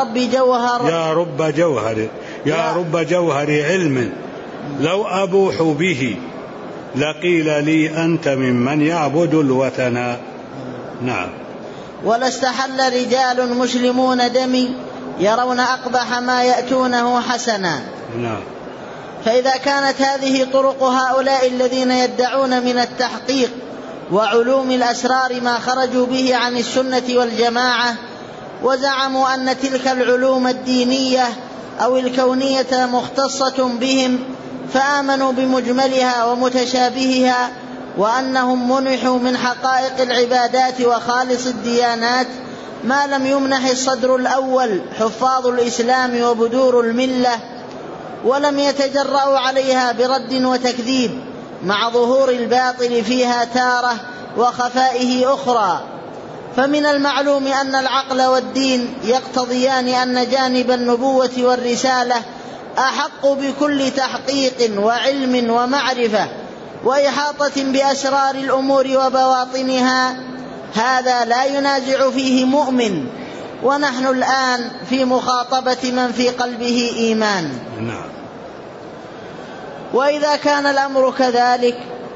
رب جوهر علم لو أبوح به لقيل لي أنت ممن يعبد الوثن. نعم. ولاستحل رجال مسلمون دمي يرون أقبح ما يأتونه حسنا. نعم. فإذا كانت هذه طرق هؤلاء الذين يدعون من التحقيق وعلوم الأسرار ما خرجوا به عن السنة والجماعة، وزعموا أن تلك العلوم الدينية أو الكونية مختصة بهم، فآمنوا بمجملها ومتشابهها، وأنهم منحوا من حقائق العبادات وخالص الديانات ما لم يمنح الصدر الأول حفاظ الإسلام وبدور الملة، ولم يتجرأوا عليها برد وتكذيب، مع ظهور الباطل فيها تارة وخفائه أخرى. فمن المعلوم أن العقل والدين يقتضيان أن جانب النبوة والرسالة أحق بكل تحقيق وعلم ومعرفة وإحاطة بأسرار الأمور وبواطنها، هذا لا ينازع فيه مؤمن. ونحن الآن في مخاطبة من في قلبه إيمان. وإذا كان الأمر كذلك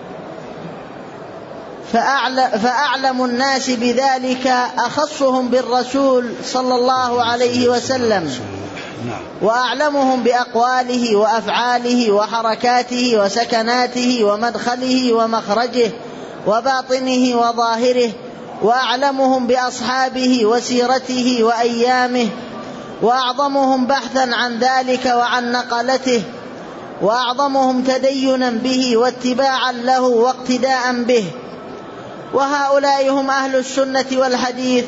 فأعلم الناس بذلك أخصهم بالرسول صلى الله عليه وسلم، وأعلمهم بأقواله وأفعاله وحركاته وسكناته ومدخله ومخرجه وباطنه وظاهره، وأعلمهم بأصحابه وسيرته وأيامه، وأعظمهم بحثا عن ذلك وعن نقلته، وأعظمهم تدينا به واتباعا له واقتداء به. وهؤلاء هم أهل السنة والحديث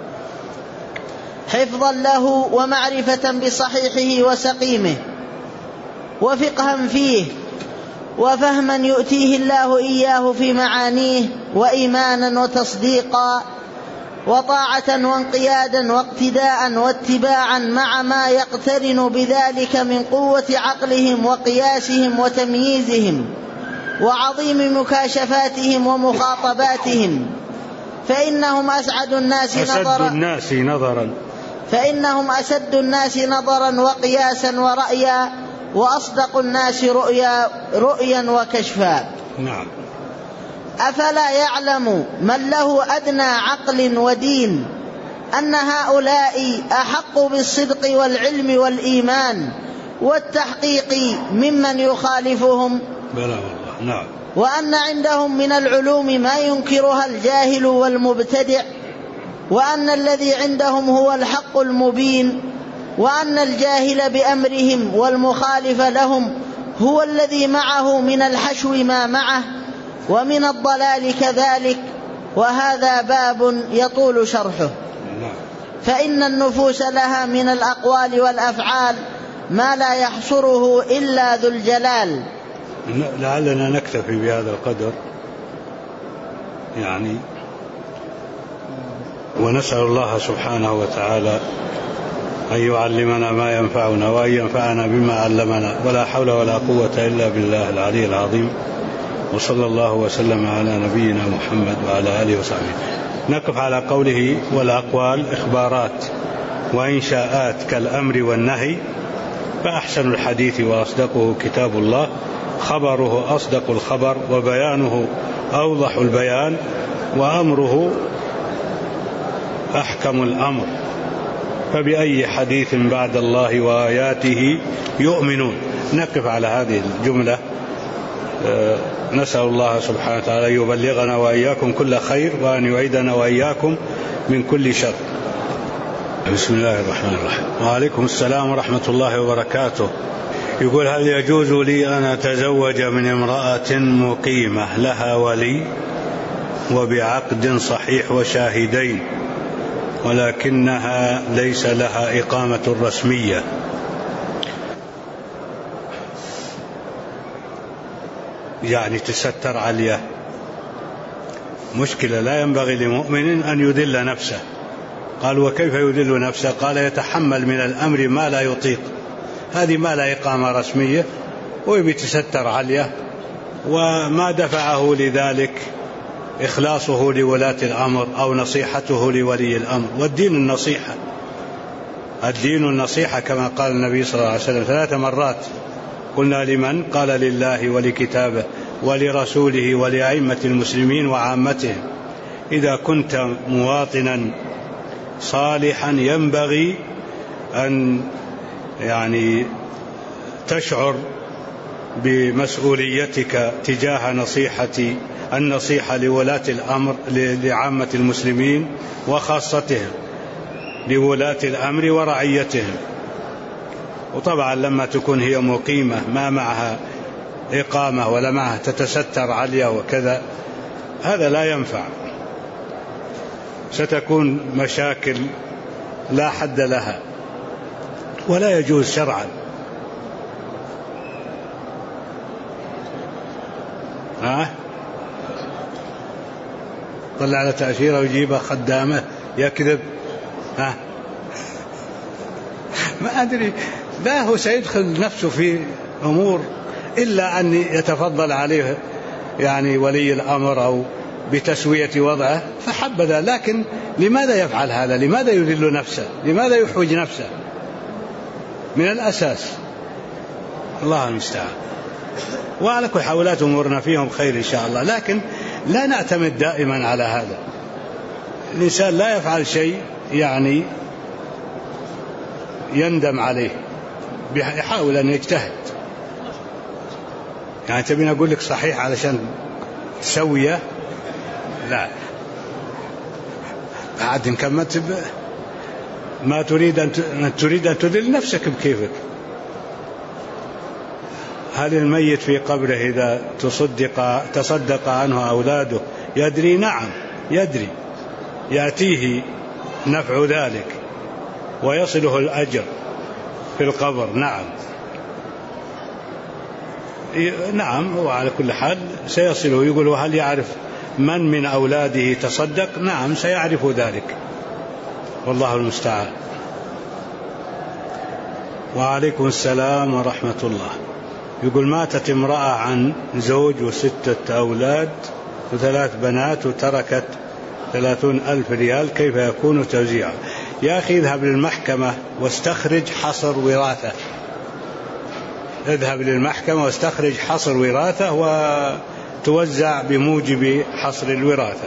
حفظا له ومعرفة بصحيحه وسقيمه، وفقها فيه، وفهما يؤتيه الله إياه في معانيه، وإيمانا وتصديقا، وطاعة وانقيادا واقتداء واتباعا، مع ما يقترن بذلك من قوة عقلهم وقياسهم وتمييزهم وعظيم مكاشفاتهم ومخاطباتهم، فإنهم أسد الناس نظرا وقياسا ورأيا، وأصدق الناس رؤيا وكشفا. نعم. أفلا يعلم من له أدنى عقل ودين أن هؤلاء أحق بالصدق والعلم والإيمان والتحقيق ممن يخالفهم؟ بلى والله. نعم. وأن عندهم من العلوم ما ينكرها الجاهل والمبتدع، وأن الذي عندهم هو الحق المبين، وأن الجاهل بأمرهم والمخالف لهم هو الذي معه من الحشو ما معه، ومن الضلال كذلك. وهذا باب يطول شرحه. فإن النفوس لها من الأقوال والأفعال ما لا يحصره إلا ذو الجلال. لعلنا نكتفي بهذا القدر يعني، ونسأل الله سبحانه وتعالى أن يعلمنا ما ينفعنا وأن ينفعنا بما علمنا، ولا حول ولا قوة إلا بالله العلي العظيم. وصلى الله وسلم على نبينا محمد وعلى آله وصحبه. نقف على قوله والأقوال إخبارات وإنشاءات كالأمر والنهي، فأحسن الحديث وأصدقه كتاب الله، خبره أصدق الخبر، وبيانه أوضح البيان، وأمره أحكم الأمر، فبأي حديث بعد الله وآياته يؤمنون. نقف على هذه الجملة. نسأل الله سبحانه وتعالى أن يبلغنا وإياكم كل خير، وأن يعيدنا وإياكم من كل شر. بسم الله الرحمن الرحيم. وعليكم السلام ورحمة الله وبركاته. يقول: هل يجوز لي أن أتزوج من امرأة مقيمة لها ولي وبعقد صحيح وشاهدين، ولكنها ليس لها إقامة رسمية؟ يعني تستر عليه. مشكلة، لا ينبغي لمؤمن أن يذل نفسه. قال وكيف يذل نفسه؟ قال يتحمل من الأمر ما لا يطيق. هذه ما لا إقامة رسمية ويتستر عليه، وما دفعه لذلك إخلاصه لولاة الأمر أو نصيحته لولي الأمر. والدين النصيحة، الدين النصيحة كما قال النبي صلى الله عليه وسلم 3 مرات. قلنا لمن؟ قال لله ولكتابه ولرسوله ولأئمة المسلمين وعامتهم. إذا كنت مواطنا صالحا ينبغي أن يعني تشعر بمسؤوليتك تجاه النصيحة لولاة الأمر، لعامة المسلمين وخاصتهم، لولاة الأمر ورعيتهم. وطبعا لما تكون هي مقيمة ما معها إقامة ولا معها تتستر عليا وكذا، هذا لا ينفع، ستكون مشاكل لا حد لها ولا يجوز شرعا. طلع على تأشيرة ويجيبها خدامة يكذب. ما أدري، لا هو سيدخل نفسه في أمور إلا أن يتفضل عليه يعني ولي الأمر أو بتسوية وضعه فحبذا. لكن لماذا يفعل هذا؟ لماذا يذل نفسه؟ لماذا يحوج نفسه من الأساس؟ الله المستعان. وعلى كل حولات أمورنا فيهم خير إن شاء الله، لكن لا نعتمد دائما على هذا. الإنسان لا يفعل شيء يعني يندم عليه، يحاول أن يجتهد. يعني تبين أقول لك صحيح علشان تسويه؟ لا، بعد إن كان ما تريد أن تذل نفسك بكيفك. هل الميت في قبره إذا تصدق عنه أولاده يدري؟ نعم يدري، يأتيه نفع ذلك ويصله الأجر في القبر. نعم وعلى كل حال سيصله. يقول هل يعرف من أولاده تصدق؟ نعم سيعرف ذلك، والله المستعان. وعليكم السلام ورحمة الله. يقول ماتت امرأة عن زوج و6 أولاد و3 بنات وتركت 30,000 ريال، كيف يكون توزيعها؟ يا أخي اذهب للمحكمة واستخرج حصر وراثة، اذهب للمحكمة واستخرج حصر وراثة وتوزع بموجب حصر الوراثة.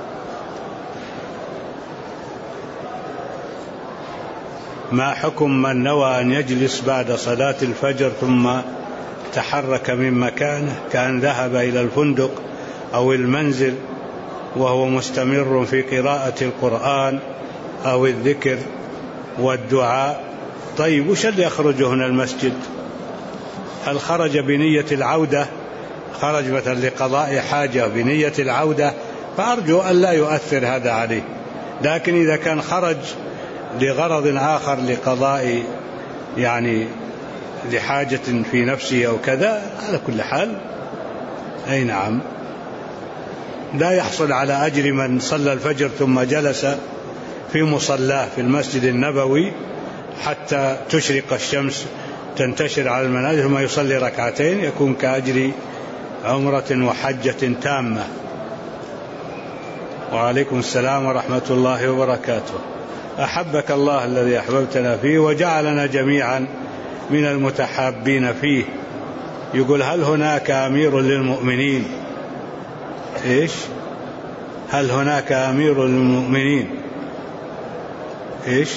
ما حكم من نوى أن يجلس بعد صلاة الفجر ثم تحرك من مكانه كأن ذهب إلى الفندق أو المنزل وهو مستمر في قراءة القرآن أو الذكر والدعاء؟ طيب وش اللي يخرج هنا المسجد؟ هل خرج بنية العودة؟ خرج مثلا لقضاء حاجة بنية العودة، فأرجو أن لا يؤثر هذا عليه. لكن إذا كان خرج لغرض آخر، لقضاء يعني لحاجة في نفسه أو كذا، على كل حال أي نعم لا يحصل على أجر من صلى الفجر ثم جلس في مصلاه في المسجد النبوي حتى تشرق الشمس تنتشر على المنازل ثم يصلي ركعتين، يكون كأجر عمرة وحجة تامة. وعليكم السلام ورحمة الله وبركاته. أحبك الله الذي أحببتنا فيه وجعلنا جميعا من المتحابين فيه. يقول هل هناك أمير للمؤمنين؟ إيش؟ هل هناك أمير للمؤمنين؟ إيش؟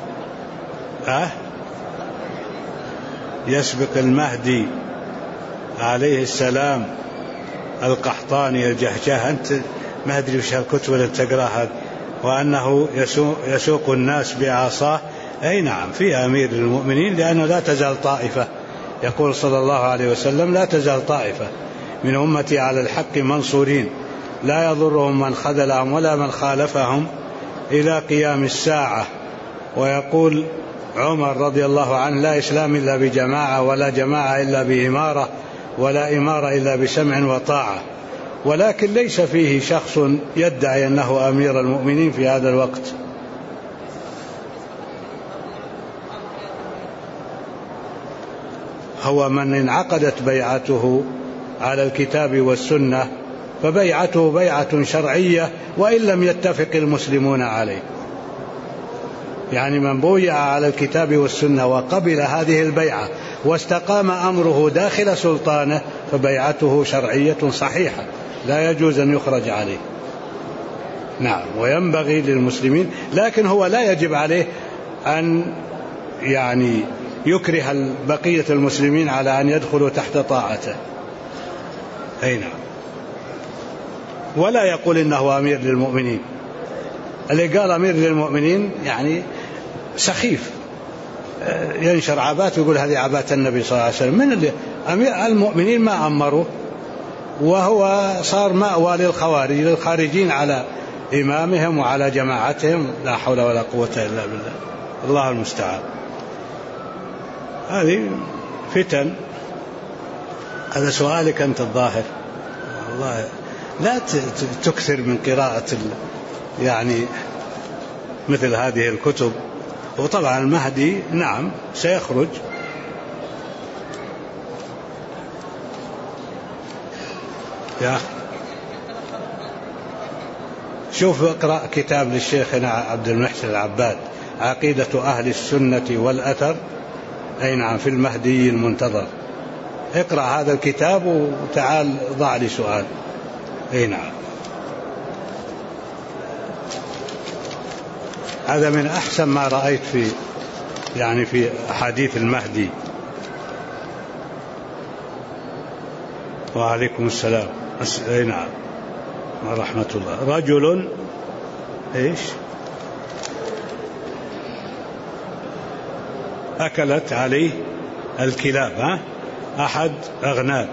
يسبق المهدي عليه السلام القحطاني الجهجاه. أنت ما أدري وش هالكتب اللي تقراها، وأنه يسوق الناس بعصاه. أي نعم في أمير للمؤمنين، لأنه لا تزال طائفة، يقول صلى الله عليه وسلم لا تزال طائفة من أمتي على الحق منصورين لا يضرهم من خذلهم ولا من خالفهم إلى قيام الساعة. ويقول عمر رضي الله عنه لا إسلام إلا بجماعة ولا جماعة إلا بإمارة ولا إمارة إلا بسمع وطاعة، ولكن ليس فيه شخص يدعي أنه أمير المؤمنين في هذا الوقت. هو من انعقدت بيعته على الكتاب والسنة فبيعته بيعة شرعية وإن لم يتفق المسلمون عليه. يعني من بويع على الكتاب والسنة وقبل هذه البيعة واستقام أمره داخل سلطانه فبيعته شرعية صحيحة لا يجوز أن يخرج عليه. نعم، وينبغي للمسلمين، لكن هو لا يجب عليه أن يعني يكره بقية المسلمين على أن يدخلوا تحت طاعته. أي نعم، ولا يقول إنه أمير للمؤمنين. اللي قال أمير للمؤمنين يعني سخيف، ينشر عبات ويقول هذه عبات النبي صلى الله عليه وسلم. من اللي أمير المؤمنين ما أمروا، وهو صار مأوى للخوارج للخارجين على إمامهم وعلى جماعتهم. لا حول ولا قوة إلا بالله، الله المستعان. هذه فتن. هذا سؤالك أنت الظاهر. والله لا تكثر من قراءة يعني مثل هذه الكتب. وطبعا المهدي نعم سيخرج. يا شوف اقرأ كتاب للشيخنا عبد المحسن العباد عقيدة أهل السنة والأثر. أي نعم، في المهدي المنتظر. اقرأ هذا الكتاب وتعال ضع لي سؤال. أي نعم، هذا من أحسن ما رأيت في أحاديث المهدي. وعليكم السلام. أي نعم ورحمة الله. رجل إيش أكلت عليه الكلاب، أحد أغنام،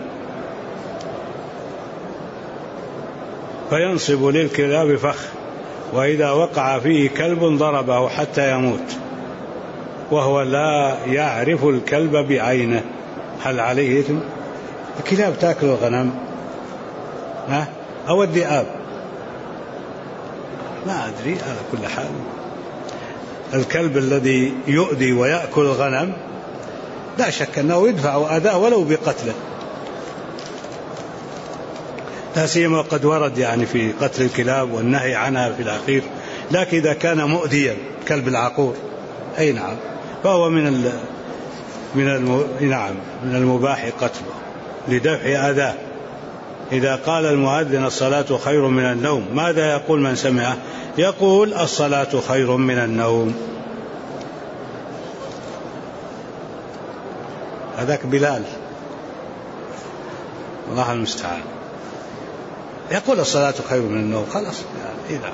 فينصب للكلاب فخ، وإذا وقع فيه كلب ضربه حتى يموت وهو لا يعرف الكلب بعينه، هل عليه إثم؟ الكلاب تأكل الغنم أو الذئاب، ما أدري. على كل حال الكلب الذي يؤذي ويأكل الغنم لا شك أنه يدفع أذاه ولو بقتله، لا سيما وقد ورد يعني في قتل الكلاب والنهي عنها في الأخير. لكن إذا كان مؤذيا كلب العقور أي نعم فهو من المباح قتله لدفع أذاه. إذا قال المؤذن الصلاة خير من النوم ماذا يقول من سمعه؟ يقول الصلاة خير من النوم. هذاك بلال، الله المستعان، يقول الصلاة خير من النوم، خلاص يعني إذا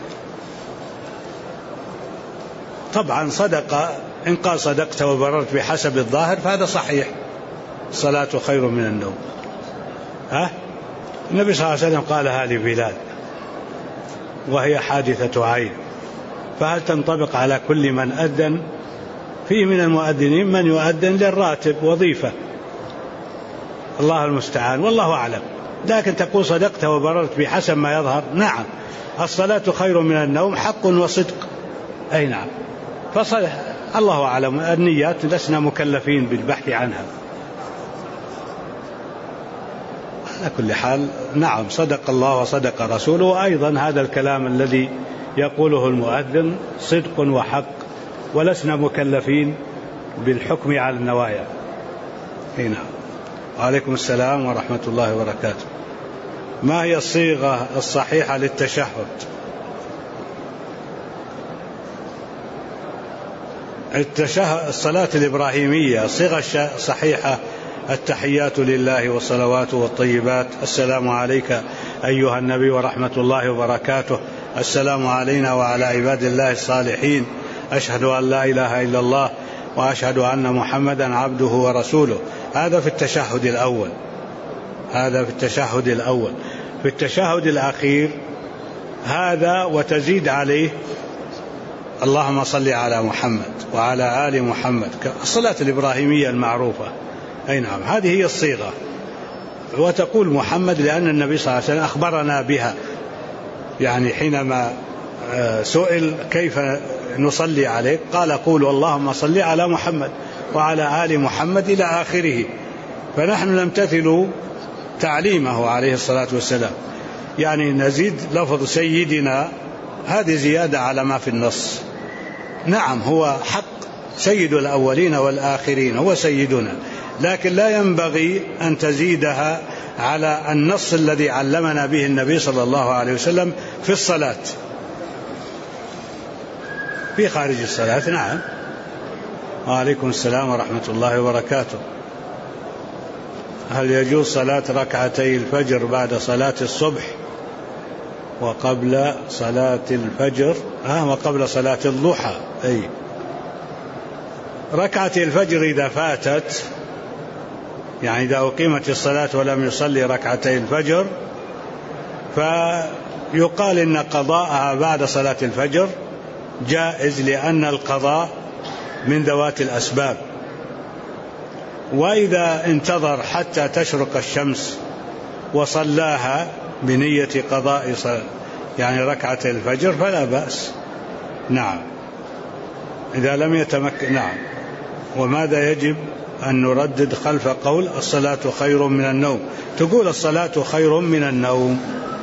طبعا صدق. إن قال صدقت وبررت بحسب الظاهر فهذا صحيح، الصلاة خير من النوم. النبي صلى الله عليه وسلم قالها لبلال وهي حادثة عين، فهل تنطبق على كل من أذن؟ فيه من المؤذنين من يؤذن للراتب وظيفة، الله المستعان والله أعلم. لكن تقول صدقت وبررت بحسب ما يظهر، نعم الصلاة خير من النوم حق وصدق. أي نعم، فصلح الله أعلم، النيات لسنا مكلفين بالبحث عنها. على كل حال نعم صدق الله وصدق رسوله. وأيضا هذا الكلام الذي يقوله المؤذن صدق وحق، ولسنا مكلفين بالحكم على النوايا. هنا وعليكم السلام ورحمة الله وبركاته. ما هي الصيغة الصحيحة للتشهد؟ الصلاة الإبراهيمية الصيغة الصحيحة التحيات لله والصلوات والطيبات، السلام عليك أيها النبي ورحمة الله وبركاته، السلام علينا وعلى عباد الله الصالحين، أشهد أن لا إله إلا الله وأشهد أن محمدا عبده ورسوله. هذا في التشهد الأول. هذا في التشهد الأول. في التشهد الأخير هذا وتزيد عليه اللهم صل على محمد وعلى آل محمد، الصلاة الإبراهيمية المعروفة. أي نعم، هذه هي الصيغة. وتقول محمد لأن النبي صلى الله عليه وسلم أخبرنا بها، يعني حينما سئل كيف نصلي عليك قال قولوا اللهم صل على محمد وعلى آل محمد إلى آخره. فنحن نمتثل تعليمه عليه الصلاة والسلام، يعني نزيد لفظ سيدنا، هذه زيادة على ما في النص. نعم هو حق سيد الأولين والآخرين، هو سيدنا، لكن لا ينبغي أن تزيدها على النص الذي علمنا به النبي صلى الله عليه وسلم في الصلاة. في خارج الصلاة نعم. وعليكم السلام ورحمة الله وبركاته. هل يجوز صلاة ركعتي الفجر بعد صلاة الصبح وقبل صلاة الفجر وقبل صلاة الضحى؟ أي ركعتي الفجر إذا فاتت، يعني إذا أقيمت الصلاة ولم يصلي ركعتي الفجر، فيقال إن قضاءها بعد صلاة الفجر جائز، لأن القضاء من ذوات الأسباب. وإذا انتظر حتى تشرق الشمس وصلاها بنية قضاء يعني ركعتي الفجر فلا بأس. نعم إذا لم يتمكن. نعم. وماذا يجب أن نردد خلف قول الصلاة خير من النوم؟ تقول الصلاة خير من النوم.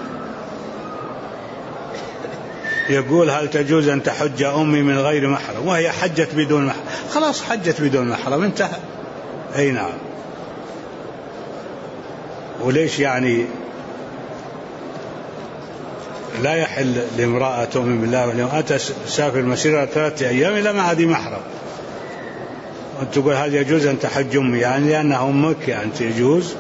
يقول هل تجوز أن تحج أمي من غير محرم؟ وهي حجت بدون محرم، خلاص حجت بدون محرم انتهى. أي نعم. وليش يعني لا يحل لامرأة تؤمن بالله واليوم أتى سافر مسيرة 3 أيام إلى ما عاد محرم، وتقول هل يجوز أن تحج أمي؟ يعني لأنها أمك يعني يجوز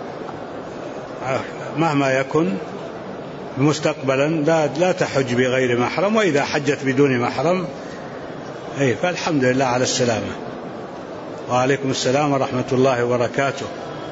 مهما يكن مستقبلا لا تحج بغير محرم. وإذا حجت بدون محرم فالحمد لله على السلامة. وعليكم السلام ورحمة الله وبركاته.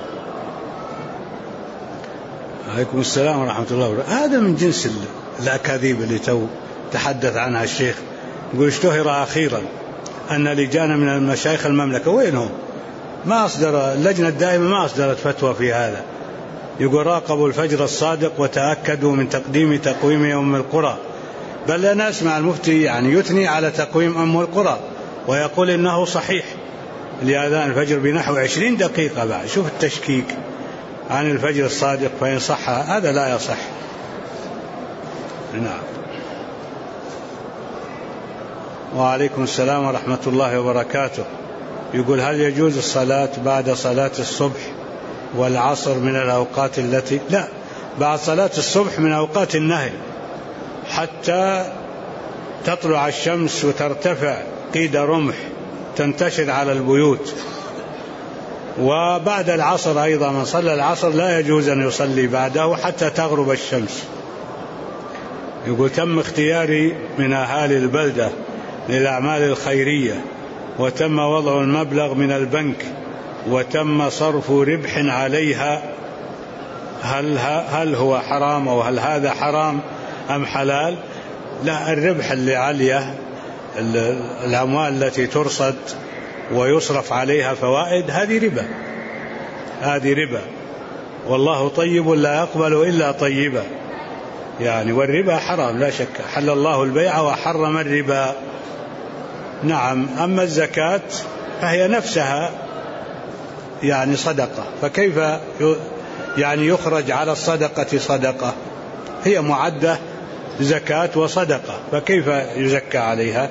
عليكم السلام ورحمة الله وبركاته. هذا من جنس الأكاذيب اللي تحدث عنها الشيخ. يقول اشتهر أخيرا أن لجان من المشايخ المملكة، وينهم؟ ما أصدر اللجنة الدائمة ما أصدرت فتوى في هذا. يقول راقبوا الفجر الصادق وتأكدوا من تقديم تقويم أم القرى. بل أنا أسمع المفتي يعني يثني على تقويم أم القرى ويقول إنه صحيح لأذان الفجر بنحو 20 دقيقة بعد. شوف التشكيك عن الفجر الصادق، فإن صح هذا لا يصح. نعم. وعليكم السلام ورحمة الله وبركاته. يقول هل يجوز الصلاة بعد صلاة الصبح والعصر من الأوقات التي لا، بعد صلاة الصبح من أوقات النهي حتى تطلع الشمس وترتفع قيد رمح تنتشر على البيوت. وبعد العصر أيضا من صلى العصر لا يجوز أن يصلي بعده حتى تغرب الشمس. يقول تم اختياري من أهالي البلدة للأعمال الخيرية وتم وضع المبلغ من البنك وتم صرف ربح عليها، هل هو حرام أو هل هذا حرام أم حلال؟ لا، الربح اللي عليه الأموال التي ترصد ويصرف عليها فوائد هذه ربا، والله طيب لا يقبل إلا طيبا، يعني والربا حرام لا شك. حل الله البيع وحرم الربا. نعم. أما الزكاة فهي نفسها يعني صدقة، فكيف يعني يخرج على الصدقة صدقة؟ هي معدة زكاة وصدقة، فكيف يزكى عليها؟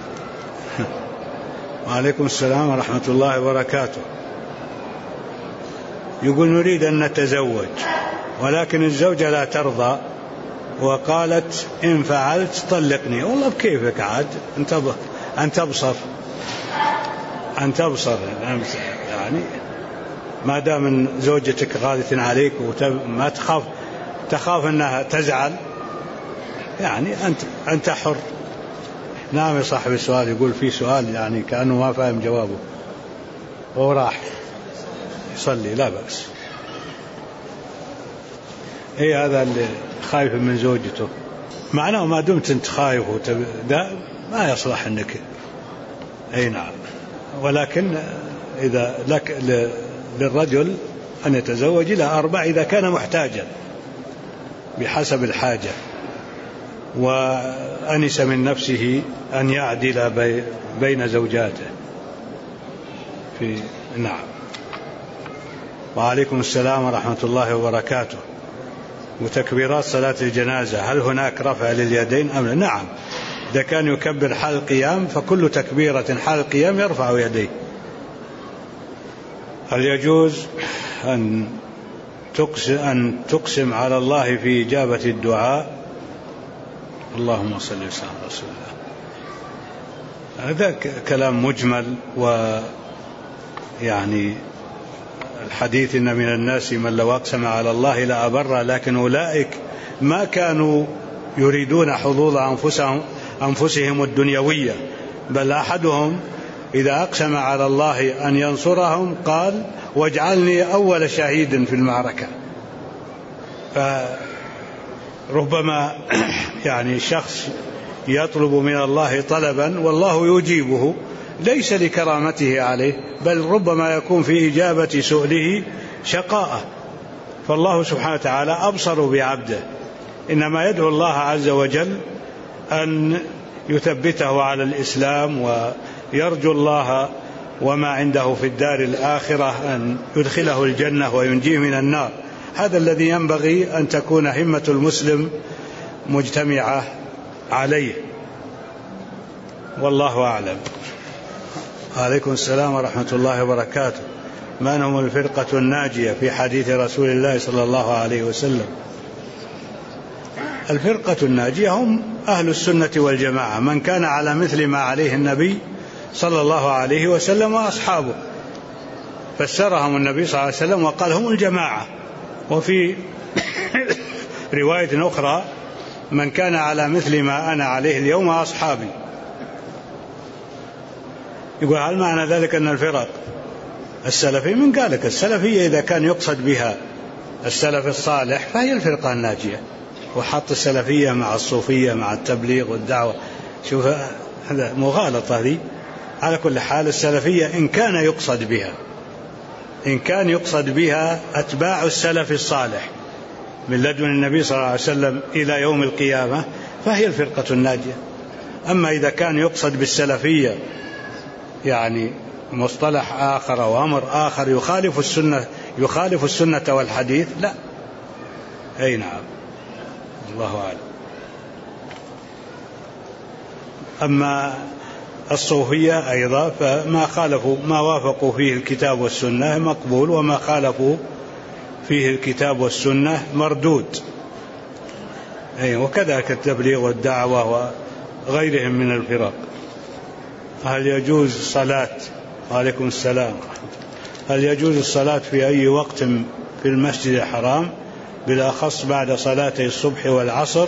وعليكم السلام ورحمة الله وبركاته. يقول نريد أن نتزوج ولكن الزوجة لا ترضى وقالت إن فعلت طلقني. والله بكيفك عاد أن تبصر يعني ما دام زوجتك غالة عليك وما تخاف أنها تزعل، يعني أنت حر. نعم يا صاحب السؤال يقول في سؤال يعني كأنه ما فاهم جوابه وراح يصلي، لا بأس. هذا اللي خايف من زوجته، معناه ما دمت أنت خايف ده ما يصلح أنك. نعم. ولكن إذا لك للرجل أن يتزوج إلى 4 إذا كان محتاجا بحسب الحاجة، وأنس من نفسه أن يعدل بين زوجاته. نعم. وعليكم السلام ورحمة الله وبركاته. وتكبيرات صلاة الجنازة هل هناك رفع لليدين أم لا؟ نعم، إذا كان يكبر حال القيام فكل تكبيرة حال القيام يرفع يديه. هل يجوز أن تقسم على الله في إجابة الدعاء؟ اللهم صل وسلم على رسول الله. هذا كلام مجمل، ويعني الحديث إن من الناس من لو أقسم على الله لأبر، لكن أولئك ما كانوا يريدون حظوظ أنفسهم الدنيوية، بل أحدهم إذا أقسم على الله أن ينصرهم قال واجعلني أول شهيد في المعركة. فربما يعني شخص يطلب من الله طلبا والله يجيبه ليس لكرامته عليه، بل ربما يكون في إجابة سؤله شقاء. فالله سبحانه وتعالى أبصر بعبده، إنما يدعو الله عز وجل أن يثبته على الإسلام، ويرجو الله وما عنده في الدار الآخرة أن يدخله الجنة وينجيه من النار. هذا الذي ينبغي أن تكون همة المسلم مجتمعة عليه، والله أعلم. عليكم السلام ورحمة الله وبركاته. من هم الفرقة الناجية في حديث رسول الله صلى الله عليه وسلم؟ الفرقة الناجية هم أهل السنة والجماعة، من كان على مثل ما عليه النبي صلى الله عليه وسلم وأصحابه، فسرهم النبي صلى الله عليه وسلم وقال هم الجماعة. وفي رواية أخرى من كان على مثل ما أنا عليه اليوم وأصحابي. يقول هل معنى ذلك أن الفرق السلفية؟ من قال لك السلفية إذا كان يقصد بها السلف الصالح فهي الفرقة الناجية، وحط السلفية مع الصوفية مع التبليغ والدعوة. شوف هذا مغالطة هذه. على كل حال السلفية إن كان يقصد بها أتباع السلف الصالح من لدن النبي صلى الله عليه وسلم إلى يوم القيامة فهي الفرقة الناجية. أما إذا كان يقصد بالسلفية يعني مصطلح آخر وأمر آخر يخالف السنة والحديث، لا. أي نعم، الله أعلم. أما الصوفية أيضا فما خالفوا ما وافقوا فيه الكتاب والسنة مقبول، وما خالفوا فيه الكتاب والسنة مردود. وكذلك التبليغ والدعوة وغيرهم من الفرق. هل يجوز الصلاة؟ وعليكم السلام. هل يجوز الصلاة في أي وقت في المسجد الحرام بالأخص بعد صلاتي الصبح والعصر؟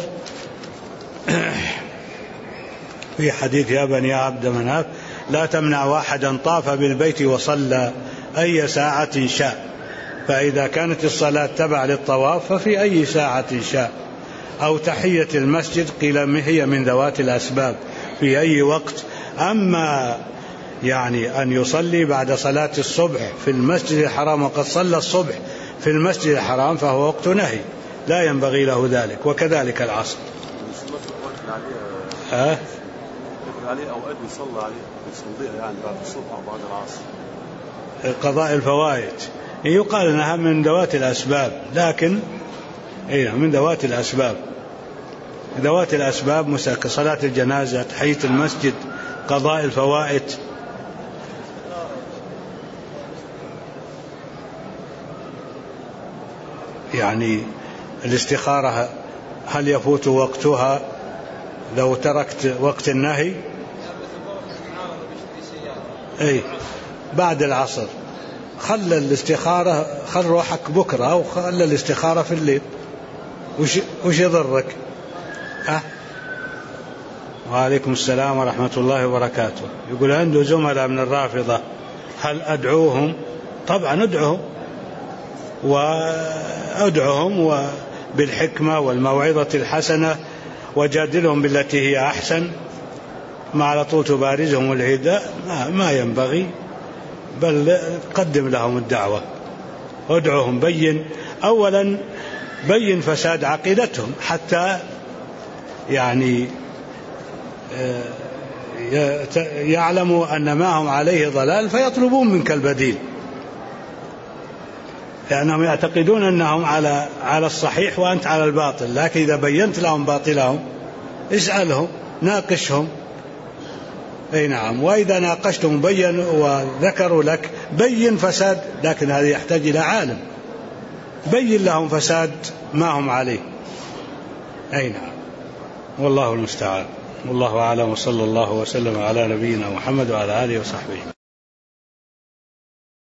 في حديث يا بني عبد مناف لا تمنع واحدا طاف بالبيت وصلى أي ساعة شاء، فإذا كانت الصلاة تبع للطواف ففي أي ساعة شاء. أو تحية المسجد قيل هي من ذوات الأسباب في أي وقت. أما يعني أن يصلي بعد صلاة الصبح في المسجد الحرام وقد صلى الصبح في المسجد الحرام فهو وقت نهي لا ينبغي له ذلك، وكذلك العصر. عليه أوقات يصلى عليه يصليها يعني بعد الصبح أو بعد العصر. قضاء الفوائد يقال أنها من ذوات الأسباب، لكن من ذوات الأسباب صلاة الجنازة، تحية المسجد، قضاء الفوائد. يعني الاستخارة هل يفوت وقتها لو تركت وقت النهي؟ بعد العصر. خل الاستخارة، خل روحك بكرة أو خل الاستخارة في الليل، وش يضرك؟ وعليكم السلام ورحمة الله وبركاته. يقول عنده زملاء من الرافضة هل أدعوهم؟ طبعا أدعوهم بالحكمة والموعظة الحسنة، وجادلهم بالتي هي أحسن، ما على طول تبارزهم العداء، ما ينبغي، بل قدم لهم الدعوة، ادعوهم، بين أولا، بين فساد عقيدتهم حتى يعني يعلموا أن ما هم عليه ضلال فيطلبون منك البديل، لأنهم يعتقدون أنهم على الصحيح وأنت على الباطل. لكن إذا بينت لهم باطلهم اسألهم، ناقشهم. أي نعم. وإذا ناقشتهم وذكروا لك بين فساد، لكن هذا يحتاج إلى عالم بين لهم فساد ما هم عليه. أي نعم. والله المستعان. والله أعلم، وصلى الله وسلم على نبينا محمد وعلى آله وصحبه.